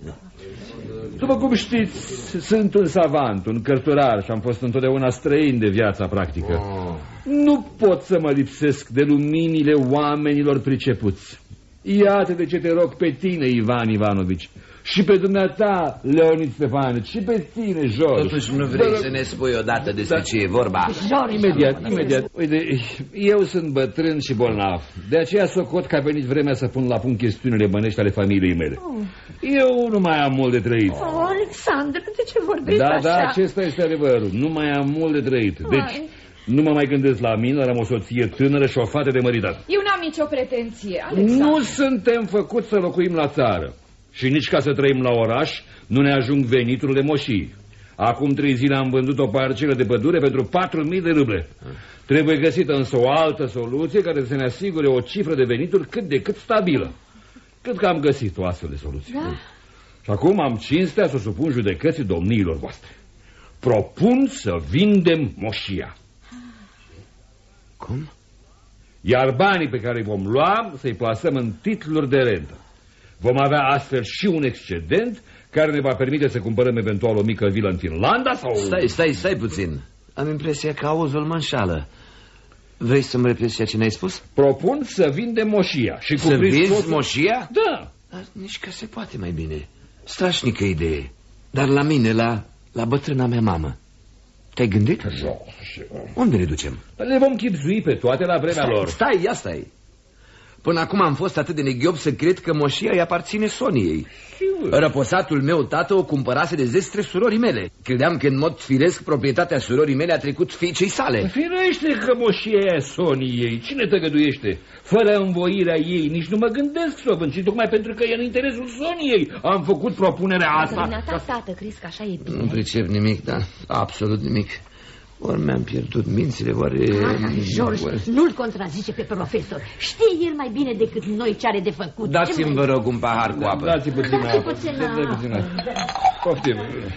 După cum știți, sunt un savant, un cărturar și am fost întotdeauna străin de viața practică. Nu pot să mă lipsesc de luminile oamenilor pricepuți. Iată de ce te rog pe tine, Ivan Ivanovici, și pe dumneata, Leonid Stefanici, și pe tine, George. Totuși nu vrei să ne spui odată despre ce e vorba? Imediat. Uite, eu sunt bătrân și bolnav. De aceea socot că a venit vremea să pun la punct chestiunile bănești ale familiei mele. Eu nu mai am mult de trăit. Alexandru, de ce vorbești așa? Da, acesta este adevărul. Nu mai am mult de trăit. Deci, nu mă mai gândesc la mine, dar am o soție tânără și o fată de măritat. Eu n-am nicio pretenție, Alexandru. Nu suntem făcuți să locuim la țară. Și nici ca să trăim la oraș nu ne ajung veniturile moșii. Acum 3 zile am vândut o parcelă de pădure pentru 4.000 de ruble. Trebuie găsită însă o altă soluție care să ne asigure o cifră de venituri cât de cât stabilă. Cred că am găsit o astfel de soluție. Da. Și acum am cinstea să supun judecății domniilor voastre. Propun să vindem moșia. Cum? Iar banii pe care îi vom lua să-i plasăm în titluri de rentă. Vom avea astfel și un excedent care ne va permite să cumpărăm eventual o mică vilă în Finlanda sau... Stai puțin. Am impresia că auzul mă înșală. Vrei să-mi repezi ceea ce ne-ai spus? Propun să vindem moșia și să vinzi moșia? Da. Dar nici că se poate mai bine. Strașnică idee. Dar la mine, la bătrâna mea mamă. Te-ai gândit? Unde le ducem? Le vom chibzui pe toate la vremea lor. Stai. Până acum am fost atât de neghiob să cred că moșia îi aparține Soniei. Răposatul meu tată o cumpărase de zestre surorii mele. Credeam că în mod firesc proprietatea surorii mele a trecut fiicei sale. Firește că moșia e Soniei. Cine tăgăduiește? Fără învoirea ei nici nu mă gândesc să o vând. Și tocmai pentru că e în interesul Soniei am făcut propunerea asta. Tată, crezi că așa e bine? Nu pricep nimic, da, absolut nimic. Ori mi-am pierdut mințile, oare... George, nu-l contrazice pe profesor. Știe el mai bine decât noi ce are de făcut. Dați-mi, vă rog, un pahar cu apă. Dați-i puțin apă. Poftim.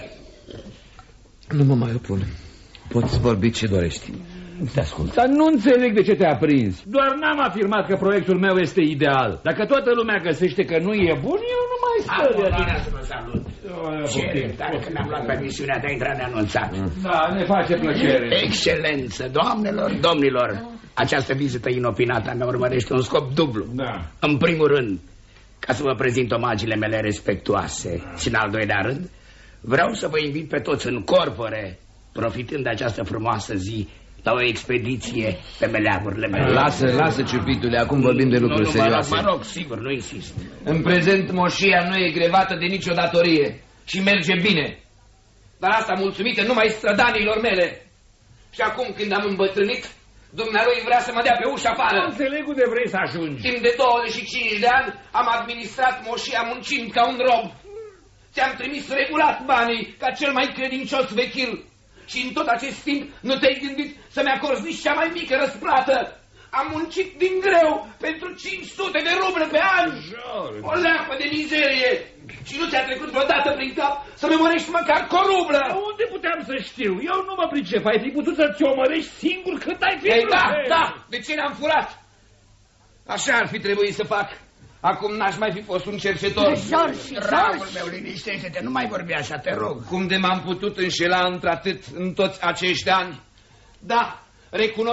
Nu mă mai opun. Poți vorbi ce dorești. Te ascult. Dar nu înțeleg de ce te-a prins. Doar n-am afirmat că proiectul meu este ideal. Dacă toată lumea găsește că nu e bun, eu nu mai stau de adică. Să vă salut. Ce tare că ne-am luat permisiunea de a intra neanunțat. Da, ne face plăcere. Excelență, doamnelor, domnilor, această vizită inopinată ne urmărește un scop dublu. Da. În primul rând, ca să vă prezint omagiile mele respectuoase. Și în al doilea rând, vreau să vă invit pe toți în corpore, profitând de această frumoasă zi, la o expediție pe meleagurile mele. Lasă, ciupitule, acum vorbim de lucruri serioase. Mă rog, sigur, nu insist. În prezent, moșia nu e grevată de nicio datorie și merge bine. Dar asta mulțumită numai strădanilor mele. Și acum, când am îmbătrânit, dumnealui vrea să mă dea pe ușa afară. Nu înțeleg unde vrei să ajungi. Timp de 25 de ani am administrat moșia muncind ca un rob. Ți-am trimis regulat banii ca cel mai credincios vechil. Și în tot acest timp nu te-ai gândit să-mi acorzi nici cea mai mică răsplată. Am muncit din greu pentru 500 de ruble pe an. O leapă de mizerie. Și nu ți-a trecut vreodată prin cap să memorești măcar cu o rublă. Unde puteam să știu? Eu nu mă pricep. Ai fi putut să-ți omărești singur cât ai fi. Ei, da. De ce ne-am furat? Așa ar fi trebuit să fac. Acum n-aș mai fi fost un cercetor. Dragul meu, liniștește-te, nu mai vorbi așa, te rog. Cum de m-am putut înșela într-atât în toți acești ani? Da, recunosc,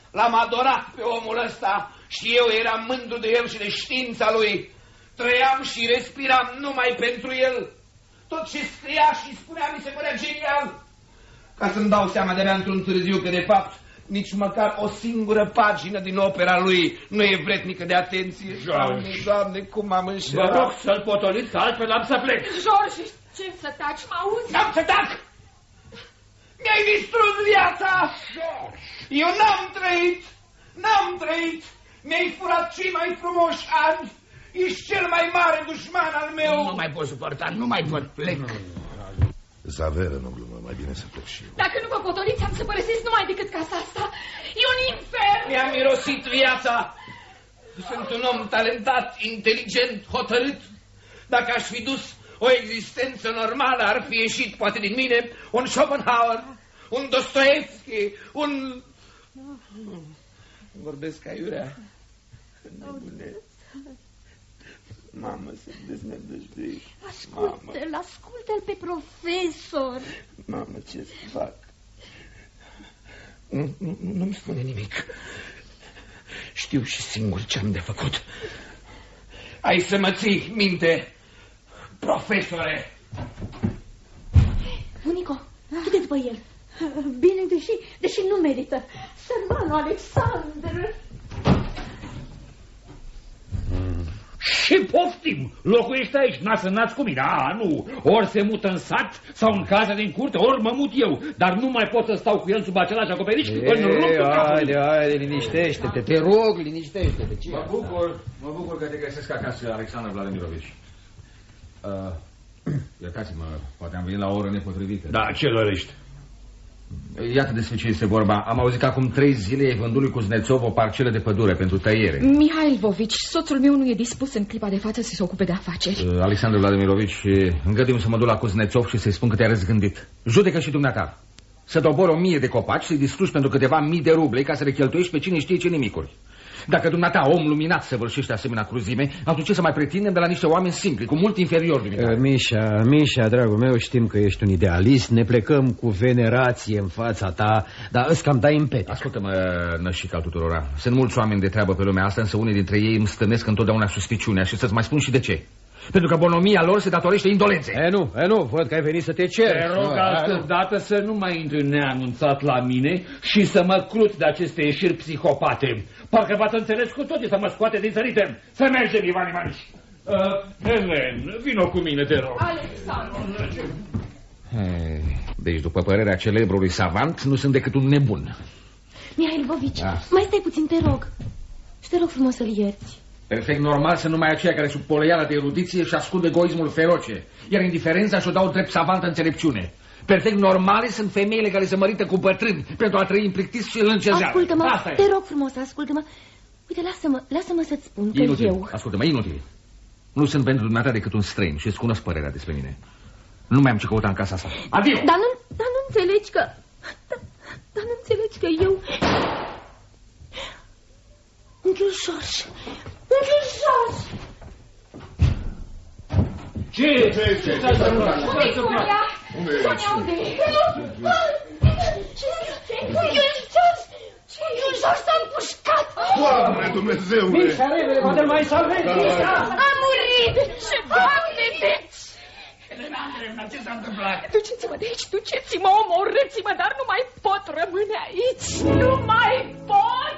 L-am adorat pe omul ăsta și eu eram mândru de el și de știința lui. Trăiam și respiram numai pentru el. Tot ce scria și spunea mi se părea genial. Ca să-mi dau seama de-abia într-un târziu că, de fapt, nici măcar o singură pagină din opera lui nu e vrednică de atenție. Doamne, Doamne, cum m-am înșelat. Vă rog să-l potoliți, că altfel am să plec. George, ce să taci, mă auzi? N-am să tac! Mi-ai distrus viața! Eu n-am trăit! Mi-ai furat cei mai frumoși ani! Ești cel mai mare dușman al meu! Nu mai pot suporta, nu mai pot, plec. Zaveră, nu glumă, mai bine să plec și eu. Dacă nu vă potoliți, am să părăsesc numai decât casa asta. E un infern! Mi-a mirosit viața! Sunt un om talentat, inteligent, hotărât. Dacă aș fi dus o existență normală, ar fi ieșit poate din mine un Schopenhauer, un Dostoevski, un... Vorbesc aiurea. Mamă, să deznădăjduiești. Ascultă-l pe profesor. Mamă, ce să fac? Nu-mi spune nimic. Știu și singur ce-am de făcut. Ai să mă ții minte, profesore. Bunico, du-te după el. Bine, deși nu merită. Sărmanul Alexandru. Și poftim, locuiești aici, nați cu mine. Nu, ori se mută în sat sau în casa din curte, ori mă mut eu. Dar nu mai pot să stau cu el sub același acoperiș. Haide, liniștește-te, te rog, liniștește-te. Mă bucur că te găsesc acasă, Alexandru Vladimirovici. Iertați-mă, poate am venit la o oră nepotrivită. Da, ce dorești? Iată despre ce este vorba. Am auzit că acum 3 zile ai vândut lui Kuznetsov o parcelă de pădure pentru tăiere. Mihail Vovici, soțul meu nu e dispus în clipa de față să se ocupe de afaceri. Alexandru Vladimirovici, îngăduim să mă duc la Kuznetsov și să-i spun că te-ai răzgândit. Judecă și dumneata. Să dobori 1000 de copaci, să-i distrugi pentru câteva mii de ruble ca să le cheltuiești pe cine știe ce nimicuri. Dacă dumneata, om luminat, săvârșește asemenea cruzime, atunci ce să mai pretindem de la niște oameni simpli, cu mult inferior dumitale? Mișa, dragul meu, știm că ești un idealist, ne plecăm cu venerație în fața ta, dar îți cam dai în pete. Ascultă-mă, nășic al tuturora, sunt mulți oameni de treabă pe lumea asta, însă unii dintre ei îmi stănesc întotdeauna suspiciunea și să-ți mai spun și de ce. Pentru că bonomia lor se datorește indolenței. Nu, văd că ai venit să te ceri. Te rog altă dată să nu mai intri neanunțat la mine și să mă clut de aceste ieșiri psihopate. Parcă v-ați înțeles cu toții să mă scoate din sărite. Să mergem, Ivan Ivanici. Helen, vino cu mine, te rog. Alexandru. Deci, după părerea celebrului savant, nu sunt decât un nebun. Mihail Vovici, mai stai puțin, te rog. Și te rog frumos să-l ierți. Perfect normal să numai aceia care sub poleiala de erudiție și ascund egoismul feroce, iar indiferența și-o dau drept savantă înțelepciune. Perfect normale sunt femeile care se mărită cu bătrâni pentru a trăi în plictis și lâncezeală. Ascultă-mă, te rog frumos, ascultă-mă. Uite, lasă-mă să-ți spun că eu... Ascultă-mă, inutil. Nu sunt pentru dumneata decât un străin și îți cunosc părerea despre mine. Nu mai am ce căuta în casa asta. Adio! Dar nu înțelegi că... Dar nu înțelegi că eu... Unchiul George! Ce? Unde-i Sonia? Sonia, unde e? Unchiul George s-a împușcat! Doamne Dumnezeule! Mișa, repede, poate mai salvezi, Mișa! A murit! Și Doamne, deci! Elena Andreevna, ce s-a întâmplat? Duceți-mă de aici, duceți-mă, omorâți-mă, dar nu mai pot rămâne aici. Nu mai pot!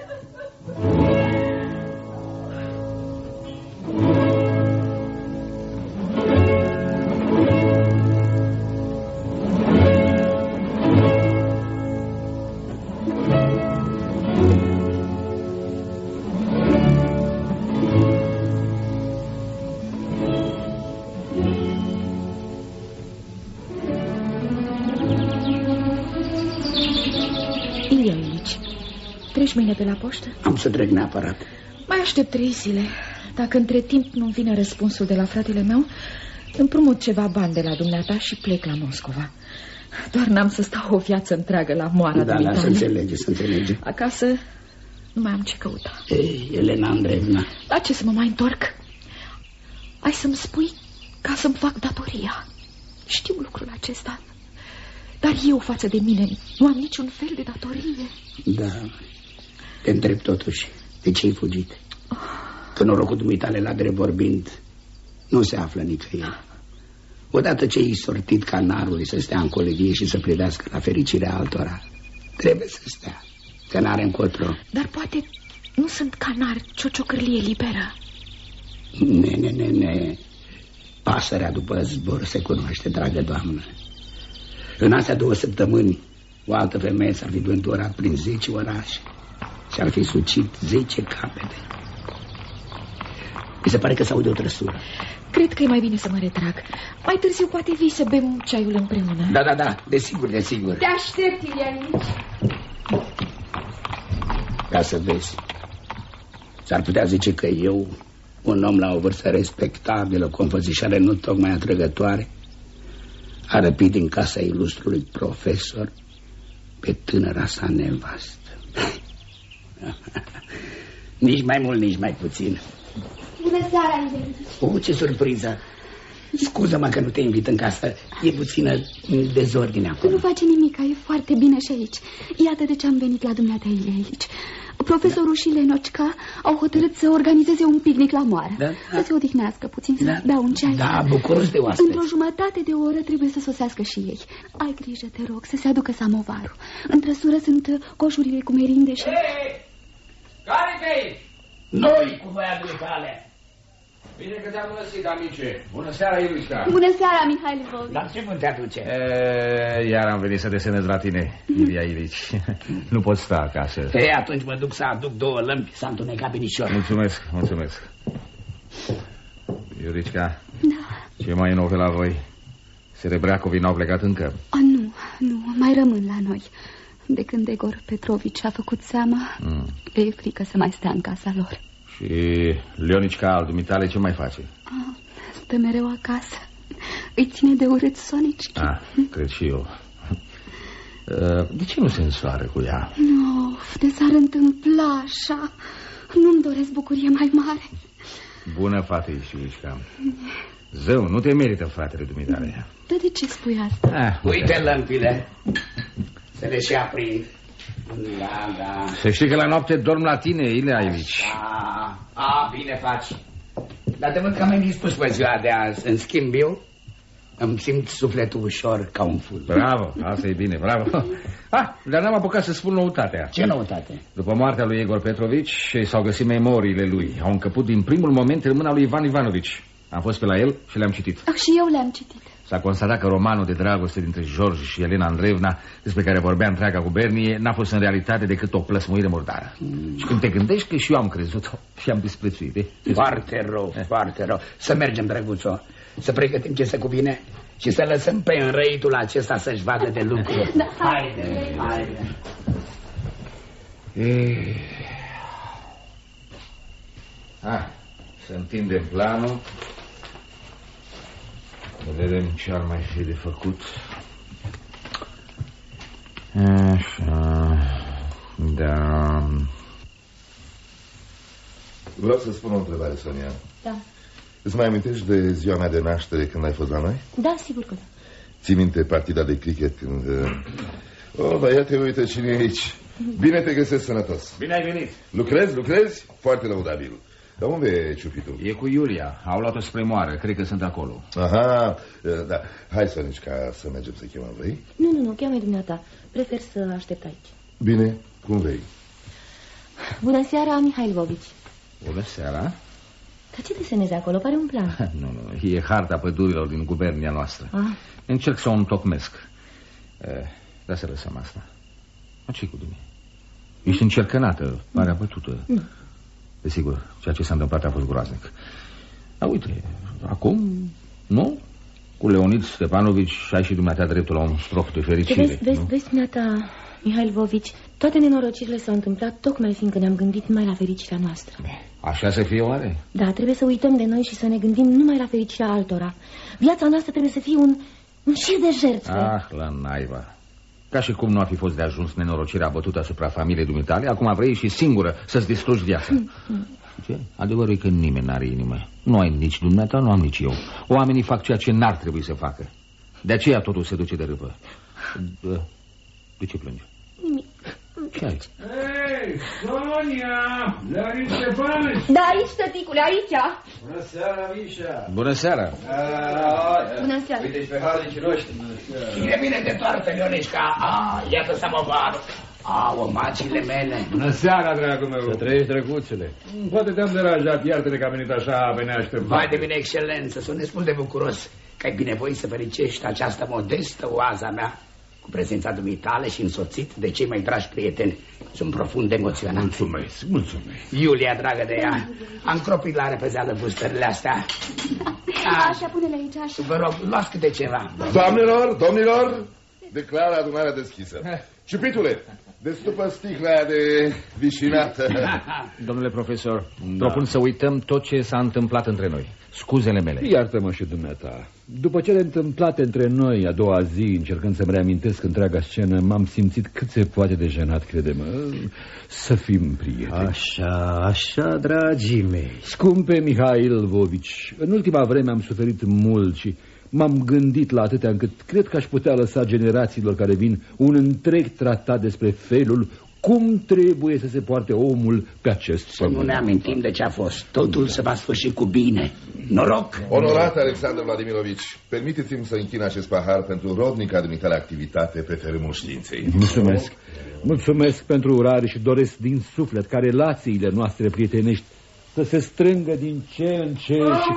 Treci mâine pe la poștă? Am să trec neapărat. Mai aștept 3 zile. Dacă între timp nu vine răspunsul de la fratele meu, împrumut ceva bani de la dumneata și plec la Moscova. Doar n-am să stau o viață întreagă la moara dumitale. Da, să înțelege. Acasă nu mai am ce căuta. Ei, Elena Andreevna. La ce să mă mai întorc? Ai să-mi spui ca să-mi fac datoria. Știu lucrul acesta. Dar eu față de mine nu am niciun fel de datorie. Da. Te întreb totuși, de ce ai fugit? Că norocul dumitale la drept vorbind nu se află nicăieri. Odată ce ai sortit canarului să stea în colegie și să privească la fericirea altora, trebuie să stea, că n-are încotro. Dar poate nu sunt canar, ci o ciocârlie liberă. Ne. Pasărea după zbor se cunoaște, dragă doamnă. În astea 2 săptămâni, o altă femeie s-ar fi vânturat prin 10 orașe și ar fi sucit 10 capete. Mi se pare că s-aude o trăsură. Cred că e mai bine să mă retrag. Mai târziu poate vii să bem ceaiul împreună. Da, desigur. Te aștept, Ilianici. Ca să vezi, s-ar putea zice că eu, un om la o vârstă respectabilă, cu o înfățișare nu tocmai atrăgătoare, a răpit din casa ilustrului profesor pe tânăra sa nevastă. Nici mai mult, nici mai puțin. Bună seara, Ilianici. Ce surpriză! Scuză-mă că nu te invit în casă. E puțină dezordine acolo. Nu face nimic, e foarte bine și aici. Iată de ce am venit la dumneata, Ilianici. Profesorul și Lenocica au hotărât să organizeze un picnic la moară. Să se odihnească puțin, să bea un ceai. Da, bucuros de oaspeți. Într-o jumătate de oră trebuie să sosească și ei. Ai grijă, te rog, să se aducă samovarul. În trăsură sunt coșurile cu merinde și... Care-i pe aici? Noi cu voia dumitale. Bine că te-am găsit, amice. Bună seara, Iulișca. Bună seara, Mihail Lvovici. Dar ce vânt te aduce? Iar am venit să desenez la tine, Ilia Ilici. Nu pot sta acasă. Atunci mă duc să aduc 2 lămpi, s-a întunecat binișor. Mulțumesc. Iulișca, da. Ce mai e nou pe la voi? Serebreacovii n-au plecat încă? Nu, mai rămân la noi. De când Egor Petrovici a făcut seama, le e frică să mai stea în casa lor. Și Leonicica al dumitale ce mai face? Stă mereu acasă. Îi ține de urât Sonici. Cred și eu. De ce nu se însoară cu ea? De s-ar întâmpla așa. Nu-mi doresc bucurie mai mare. Bună fată ești, Iulișca. Zău, nu te merită fratele dumitale. Dar de ce spui asta? Uite lămpile. Să le și aprind. Da. Să știi că la noapte dorm la tine, Ilia Ilici. Bine faci. Dar te văd că am dispus pe ziua de azi. În schimb eu îmi simt sufletul ușor ca un ful. Bravo, asta e bine, bravo. Dar n-am apucat să spun noutatea. Ce noutate? După moartea lui Egor Petrovici s-au găsit memoriile lui. Au încăput din primul moment în mâna lui Ivan Ivanovici. Am fost pe la el și le-am citit. Și eu le-am citit. S-a constatat că romanul de dragoste dintre George și Elena Andreevna, despre care vorbea întreaga gubernie, n-a fost în realitate decât o plăsmuire murdară. Și când te gândești că și eu am crezut-o și am disprețuit. Foarte rău. Să mergem, drăguțo, să pregătim ce se cuvine și să lăsăm pe înrăitul acesta să-și vadă de lucru. Haide. Să întindem planul. Să vedem ce ar mai fi de făcut. Așa. Da. Vreau să spun o întrebare, Sonia. Da. Îți mai amintești de ziua mea de naștere când ai fost la noi? Da, sigur că da. Ții minte partida de cricket când... dar ia te uite cine e aici. Bine te găsesc sănătos. Bine ai venit. Lucrezi? Foarte lăudabil. Dar unde e ciupitul? E cu Iulia. Au luat-o spre moară. Cred că sunt acolo. Da. Hai, Sonici, să mergem să chemăm, vrei? Nu, cheamă-i dumneata. Prefer să aștept aici. Bine, cum vrei. Bună seara, Mihail Lvovici. Bună seara. Dar ce desenezi acolo? Pare un plan. Nu, e harta pădurilor din gubernia noastră. Încerc să o întocmesc. Dar să lăsăm asta. Ce-i cu dumneavoastră? Ești încercănată, pare abătută. Desigur, ceea ce s-a întâmplat a fost groaznic. Dar uite, acum, nu? Cu Leonid Stepanovici ai și dumneata dreptul la un strop de fericire. Vezi, dumneata, Mihail Lvovici, toate nenorocirile s-au întâmplat tocmai fiindcă ne-am gândit numai la fericirea noastră. Așa să fie oare? Da, trebuie să uităm de noi și să ne gândim numai la fericirea altora. Viața noastră trebuie să fie un șir de jertfe. La naiba. Ca și cum nu ar fi fost de ajuns nenorocirea bătută asupra familiei dumitale, acum vrei și singură să-ți distrugi viața. Ce? Adevărul e că nimeni n-are inimă. Nu ai nici dumneata, nu am nici eu. Oamenii fac ceea ce n-ar trebui să facă. De aceea totul se duce de râpă. De ce plângi? Nimic. Ce ai? Hei, Sonia! Leonid Ștefanovici! Da, aici, tăticule, aici. Bună seara, Mișa! Bună seara! Bună seara! Uite-și pe harnicii noștri. Cine vine de toartă, Leonișca? Iată samovarul. Omacile mele. Bună seara, dragul meu. Să trăiești, drăguțele. Poate te-am deranjat, iartă-ne că am venit așa pe neașteptat. Vai de mine, excelență, sunt destul de bucuros că ai binevoit să fericești această modestă oaza mea cu prezența dumitale și însoțit de cei mai dragi prieteni. Sunt profund emoționat. Mulțumesc, mulțumesc. Iulia, dragă de ea, am cropit la repezeală gustările astea. Așa, pune-le aici, așa. Vă rog, luați câte ceva. Doamnelor, domnilor, declar adunarea deschisă. Ciupitule, destupă sticla aia de vișinată. Domnule profesor, propun să uităm tot ce s-a întâmplat între noi. Scuzele mele. Iartă-mă și dumneata. După cele întâmplate între noi a doua zi, încercând să-mi reamintesc întreaga scenă, m-am simțit cât se poate de jenat, crede-mă, să fim prieteni. Așa, dragii mei. Scumpe Mihail Vovici, în ultima vreme am suferit mult și m-am gândit la atâtea încât cred că aș putea lăsa generațiilor care vin un întreg tratat despre felul cum trebuie să se poarte omul pe acest pământ. Să nu ne amintim de ce a fost. Totul se va sfârși cu bine. Noroc! Onorat Alexandru Vladimirovici, permiteți-mi să închin acest pahar pentru rodnica dumitale activitate pe terenul științei. Mulțumesc. Mulțumesc pentru urare și doresc din suflet ca relațiile noastre prietenești să se strângă din ce în ce.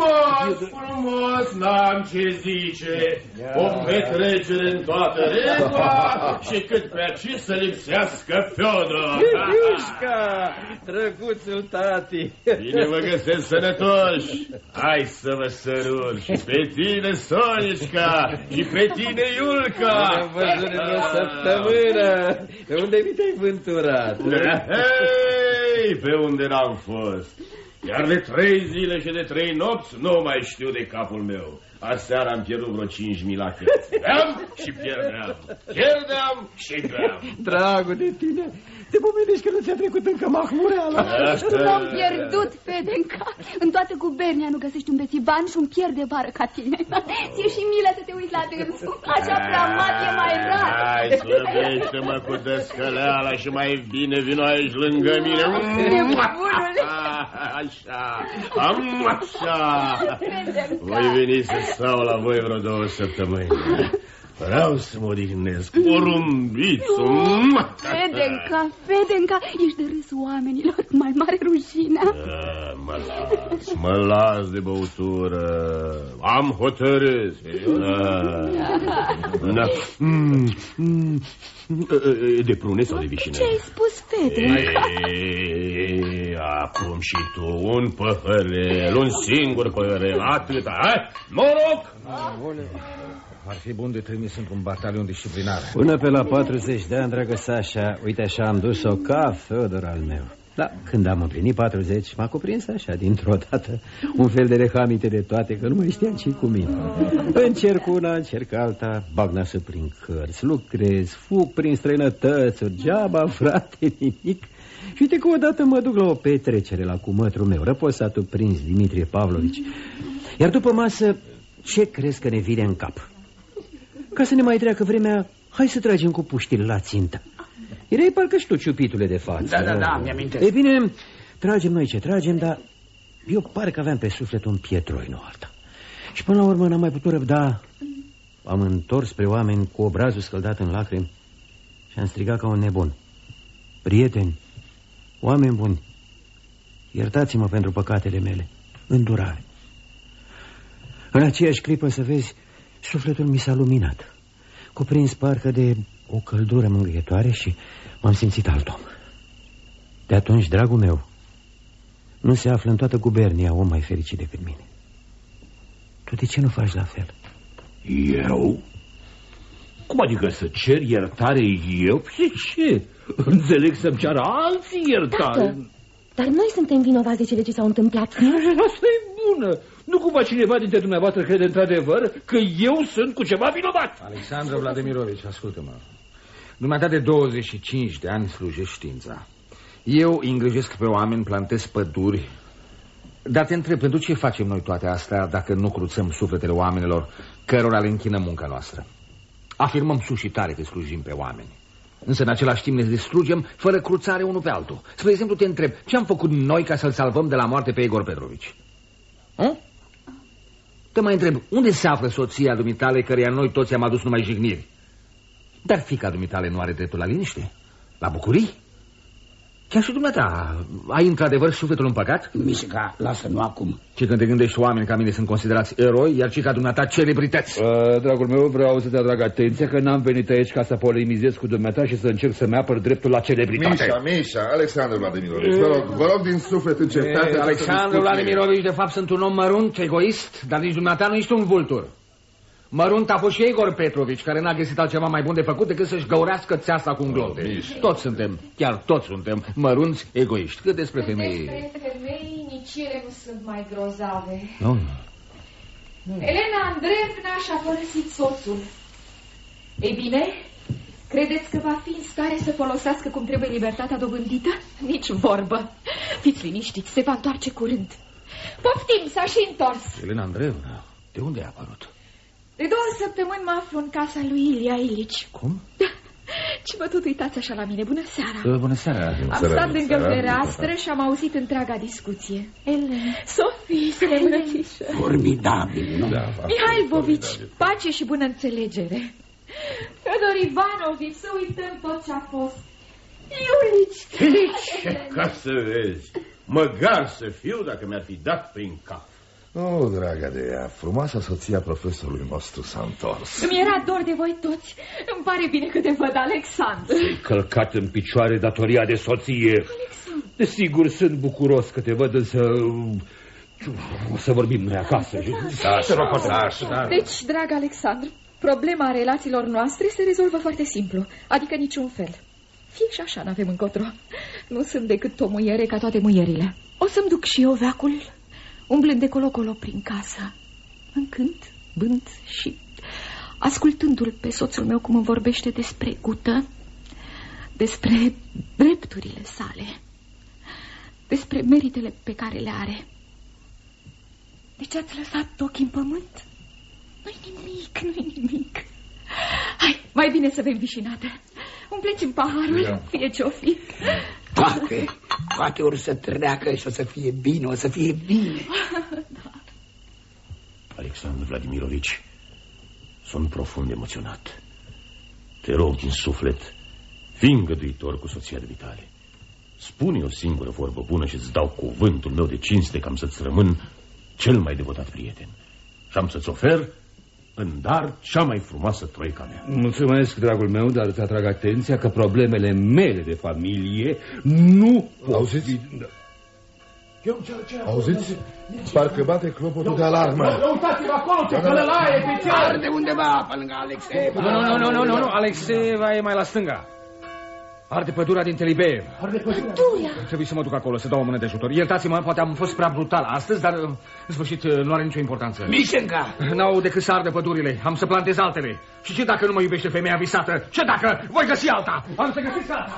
Frumos, n-am ce zice. O petrecere în toată regula și cât pe aici să lipsească Fiodor. Iușca, drăguțul tati. Bine vă găsesc sănătoși. Hai să vă sărut și pe tine, Sonișca, și pe tine, Iulca. Am văzut în o săptămână. Pe unde mi te-ai vânturat? Hei, pe unde n-am fost. Iar de 3 zile și de 3 nopți nu mai știu de capul meu. Aseară am pierdut vreo 5.000 la cărți. Beam și pierdeam. Pierdeam și beam. Dragul de tine, te pomenești că nu ți-a trecut încă mahmureala. L-am pierdut, Fedenca. În toată gubernia nu găsești un bețivan și un pier de bară ca tine. Ție și milă să te uiți la dânsul. Așa prea mat e mai rar. Hai, slăbește-mă cu descăleala și mai bine vino aici lângă mine. Așa, așa. Voi veni să stau la voi vreo 2 săptămâni. Vreau să mă odihnesc, porumbițu. Fedenca, ești de râs oamenilor, mai mare rușinea. Mă las de băutură. Am hotărât. De prune sau de vișine? Ce ai spus, Fedenca? Acum și tu, un păhărel, un singur păhărel, atâta. Hai, noroc! Ar fi bun de trimis într-un batalion disciplinar. Până pe la 40 de ani, dragă Sașa, uite așa am dus-o ca Fiodor al meu. Da, când am împlinit 40, m-a cuprins așa, dintr-o dată, un fel de rehamite de toate, că nu mai știam ce-i cu mine. Încerc una, încerc alta, bag nasul prin cărți, lucrez, fug prin străinătăți, geaba, frate, nimic. Și uite că odată mă duc la o petrecere la cumătru meu, răposatul prins Dimitrie Pavlovici. Iar după masă, ce crezi că ne vine în cap? Ca să ne mai treacă vremea, hai să tragem cu puștile la țintă. Erai parcă și tu, ciupitule de față. Da, mi-amintesc. E bine, tragem noi ce tragem, dar eu parcă aveam pe suflet un pietroi, nu alta. Și până la urmă n-am mai putut răbda. Am întors spre oameni cu obrazul scăldat în lacrimi și am strigat ca un nebun. Prieteni, oameni buni, iertați-mă pentru păcatele mele, îndurare. În aceeași clipă, să vezi, sufletul mi s-a luminat, cuprins parcă de o căldură mângâietoare și m-am simțit alt om. De atunci, dragul meu, nu se află în toată gubernia om mai fericit decât mine. Tu de ce nu faci la fel? Eu? Cum adică să cer iertare eu? De ce? Înțeleg să-mi ceară alții iertare. Tată, dar noi suntem vinovați de cele ce s-au întâmplat. Asta e bună. Nu cumva cineva dintre dumneavoastră crede într-adevăr că eu sunt cu ceva vinovat. Alexandru Vladimirovici, ascultă-mă. Dumneata de 25 de ani slujești știința. Eu îngrijesc pe oameni, plantez păduri. Dar te întreb, pentru ce facem noi toate astea dacă nu cruțăm sufletele oamenilor cărora le închinăm munca noastră? Afirmăm sus și tare că slujim pe oameni. Însă în același timp ne distrugem fără cruțare unul pe altul. Spre exemplu, te întreb, ce am făcut noi ca să-l salvăm de la moarte pe Igor Petrovici? Te mai întreb, unde se află soția dumitale căreia noi toți am adus numai jigniri? Dar fiica dumitale nu are dreptul la liniște? La bucurii? Chiar și dumneata, ai într-adevăr sufletul în păcat? Mișca, lasă-nu acum. Și când te gândești, oameni ca mine sunt considerați eroi, iar cei ca dumneata celebrități. Dragul meu, vreau să te atrag atenția că n-am venit aici ca să polemizez cu dumneata și să încerc să-mi apăr dreptul la celebritate. Mișa, Alexandru Vladimirovici, vă rog din suflet încetați. Alexandru Vladimirovici, de fapt, sunt un om mărunt, egoist, dar nici dumneata nu ești un vultur. Mărunt a fost și Igor Petrovici, care n-a găsit altceva mai bun de făcut decât să-și găurească țeasa cu un glote. Toți suntem, chiar toți suntem, mărunți egoiști. Cât despre femei... Despre femei, nici ele nu sunt mai grozave. Nu. Elena Andreevna și-a părăsit soțul. Ei bine, credeți că va fi în stare să folosească cum trebuie libertatea dobândită? Nici vorbă. Fiți liniștiți, se va întoarce curând. Poftim, s-a și întors. Elena Andreevna, de unde a apărut? De 2 săptămâni mă aflu în casa lui Ilia Ilici. Cum? Ce vă tot uitați așa la mine? Bună seara! Bună seara! Am stat lângă fereastră și am auzit întreaga discuție. Elena! Sofie, să le îmbrățișă! Formidabil, nu? Da, Mihail Bovici, pace și bună înțelegere. Fedor Ivanovici, să uităm tot ce a fost. Iulici! Ca să vezi, măgar să fiu dacă mi-ar fi dat prin cap. Oh, draga de ea, frumoasa soția profesorului nostru s-a întors. Îmi era dor de voi toți. Îmi pare bine că te văd, Alexandru. Ți-ai călcat în picioare datoria de soție. Alexandru. Desigur, sunt bucuros că te văd, însă... O să vorbim noi acasă. Deci, drag Alexandru, problema relațiilor noastre se rezolvă foarte simplu. Adică niciun fel. Fie și așa n-avem încotro. Nu sunt decât o muiere ca toate muierile. O să-mi duc și eu veacul, umblând de colo-colo prin casă, încânt, bând și ascultându-l pe soțul meu cum îmi vorbește despre Gută, despre drepturile sale, despre meritele pe care le are. De ce ați lăsat ochii în pământ? Nu-i nimic, nu-i nimic. Hai, mai bine să bem vișinată. Umpleți-mi paharul, fie ce-o fi. Toate ori să treacă și o să fie bine, o să fie bine. Da. Alexandru Vladimirovici, sunt profund emoționat. Te rog din suflet, fii îngăduitor cu soția dumitale. Spune o singură vorbă bună și îți dau cuvântul meu de cinste că am să-ți rămân cel mai devotat prieten. Și am să-ți ofer în dar cea mai frumoasă troica mea. Mulțumesc, dragul meu, dar îți atrag atenția că problemele mele de familie nu... Auziți? Auziți? Parcă bate clopotul de alarmă. Uitați-vă acolo ce călălaie pe cer! Arde undeva pe lângă Alexeeva. Nu, Alexeeva e mai la stânga. Arde pădurea din Telibeev. Pădurea? Trebuie să mă duc acolo, să dau o mână de ajutor. Iertați-mă, poate am fost prea brutal astăzi, dar în sfârșit nu are nicio importanță. Mișenca! N-au decât să ardă pădurile, am să plantez altele. Și ce dacă nu mă iubește femeia visată? Ce dacă voi găsi alta? Am să găsiți alta.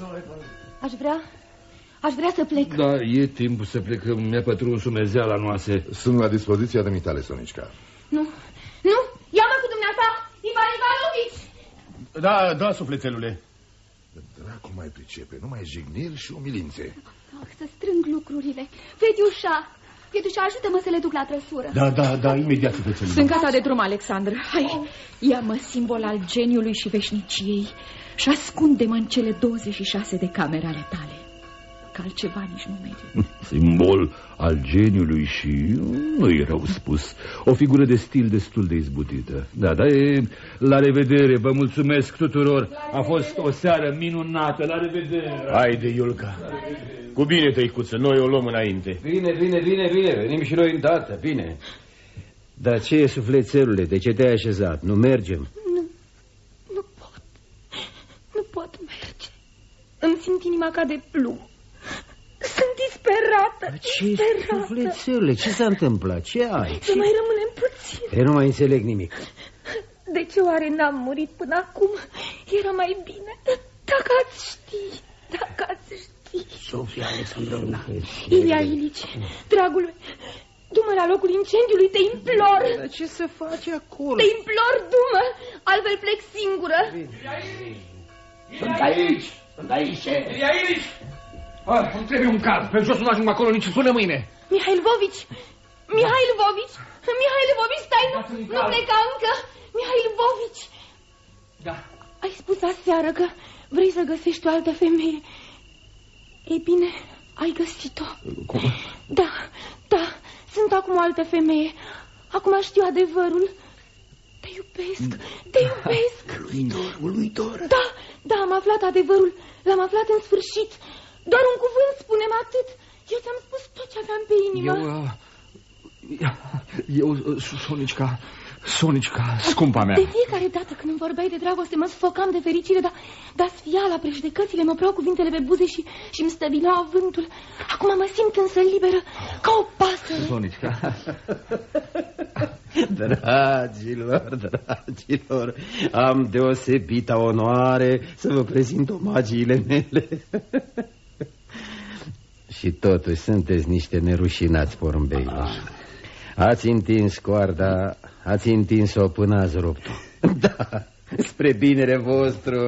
Aș vrea să plec. Da, e timpul să plecăm, mi-a pătruns umezeala noastră. Sunt la dispoziția dumitale, Sonicica. Nu, ia-mă cu dumneata, Ivan Ivanovici! Da, sufletelule. Dracu mai pricepe, numai jigniri și umilințe. Să strâng lucrurile. Fetiușa, ajută-mă să le duc la trăsură. Da, imediat, sufletelule. Sunt gata de drum, Alexandru. Hai, ia-mă, simbol al geniului și veșniciei, și ascunde-mă în cele 26 de camere ale tale. Că altceva nici nu merge. Simbol al geniului și, nu e rău spus, o figură de stil destul de izbutită. Da, la revedere, vă mulțumesc tuturor. A fost o seară minunată, la revedere. Haide, Iulca. Cu bine, tăicuță, noi o luăm înainte. Bine, venim și noi îndată, bine. Dar ce e, sufletelule, de ce te-ai așezat? Nu mergem? Nu pot merge. Îmi simt inima ca de plumb. Sunt disperată. Ce, sufletelule, ce s-a întâmplat? Ce ai? Să mai rămânem puțin. Eu nu mai înțeleg nimic. De ce oare n-am murit până acum? Era mai bine. Dacă ați ști. Sofia Alexandrovna. Ilia Ilici, dragul meu, du-mă la locul incendiului, te implor. Dar ce să faci acolo? Te implor, du-mă, altfel plec singură. Sunt aici! Sunt aici! E aici! Îmi trebuie un caz. Pe jos nu ajung acolo nici până mâine. Mihailovici! Mihailovici! Mihailovici, stai, nu pleca încă! Mihailovici! Da. Ai spus aseară că vrei să găsești o altă femeie. Ei bine, ai găsit-o. Cum? Da, sunt acum o altă femeie. Acum știu adevărul. Te iubesc. Uluitor. Da, am aflat adevărul. L-am aflat în sfârșit. Doar un cuvânt, spune-mi atât. Eu ți-am spus tot ce aveam pe inimă. Eu, Sonici, scumpa mea. De fiecare dată când îmi vorbeai de dragoste mă sfocam de fericire, dar sfiala, prejudecățile mă opreau cuvintele pe buze și îmi stăvilau avântul. Acum mă simt însă liberă, ca o pasăre. Sonici. Dragilor, am deosebită onoare să vă prezint omagiile mele. Și totuși sunteți niște nerușinați porumbeilor. Ați întins coarda, ați întins-o până ați rupt-o. Da, spre binele vostru.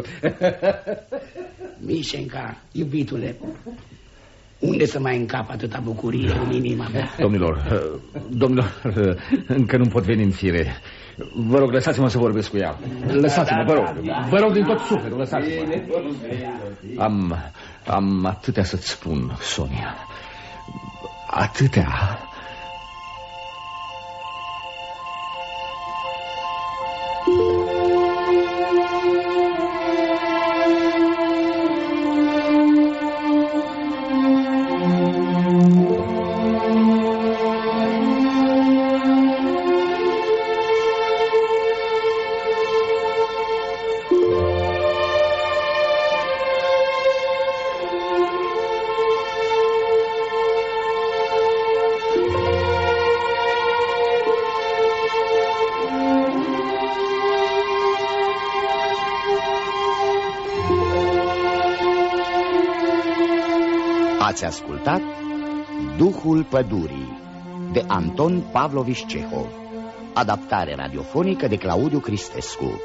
Mișenca, iubitule, unde să mai încap atâta bucurie în inima mea? Domnilor, încă nu pot veni în fire. Vă rog, lăsați-mă să vorbesc cu ea. Lăsați-mă, vă rog. Vă rog din tot sufletul, lăsați-mă. Am atâtea să-ți spun, Sonia. Atâtea. Ați ascultat Duhul Pădurii de Anton Pavlovici Cehov, adaptare radiofonică de Claudiu Cristescu.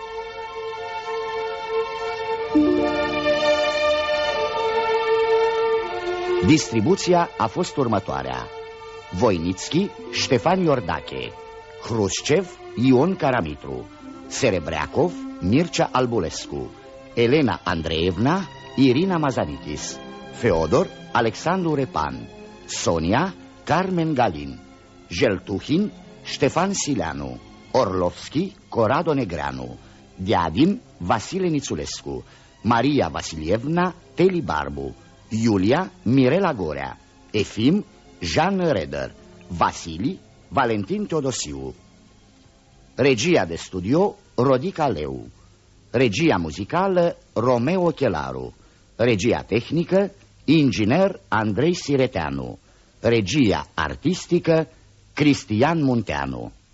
Distribuția a fost următoarea: Voinițchi, Ștefan Iordache, Hrușcev, Ion Caramitru, Serebreacov, Mircea Albulescu, Elena Andreevna, Irina Mazanichis, Feodor, Alexandru Repan, Sonia, Carmen Galin, Jeltuhin, Ștefan Sileanu, Orlovski, Corado Negreanu, Diadin, Vasile Nițulescu, Maria Vasilievna, Teli Barbu, Iulia, Mirela Gorea, Efim, Jean Reder, Vasili, Valentin Teodosiu. Regia de studio, Rodica Leu. Regia muzicală, Romeo Chelaru. Regia tehnică, inginer Andrei Sireteanu. Regia artistică, Cristian Munteanu.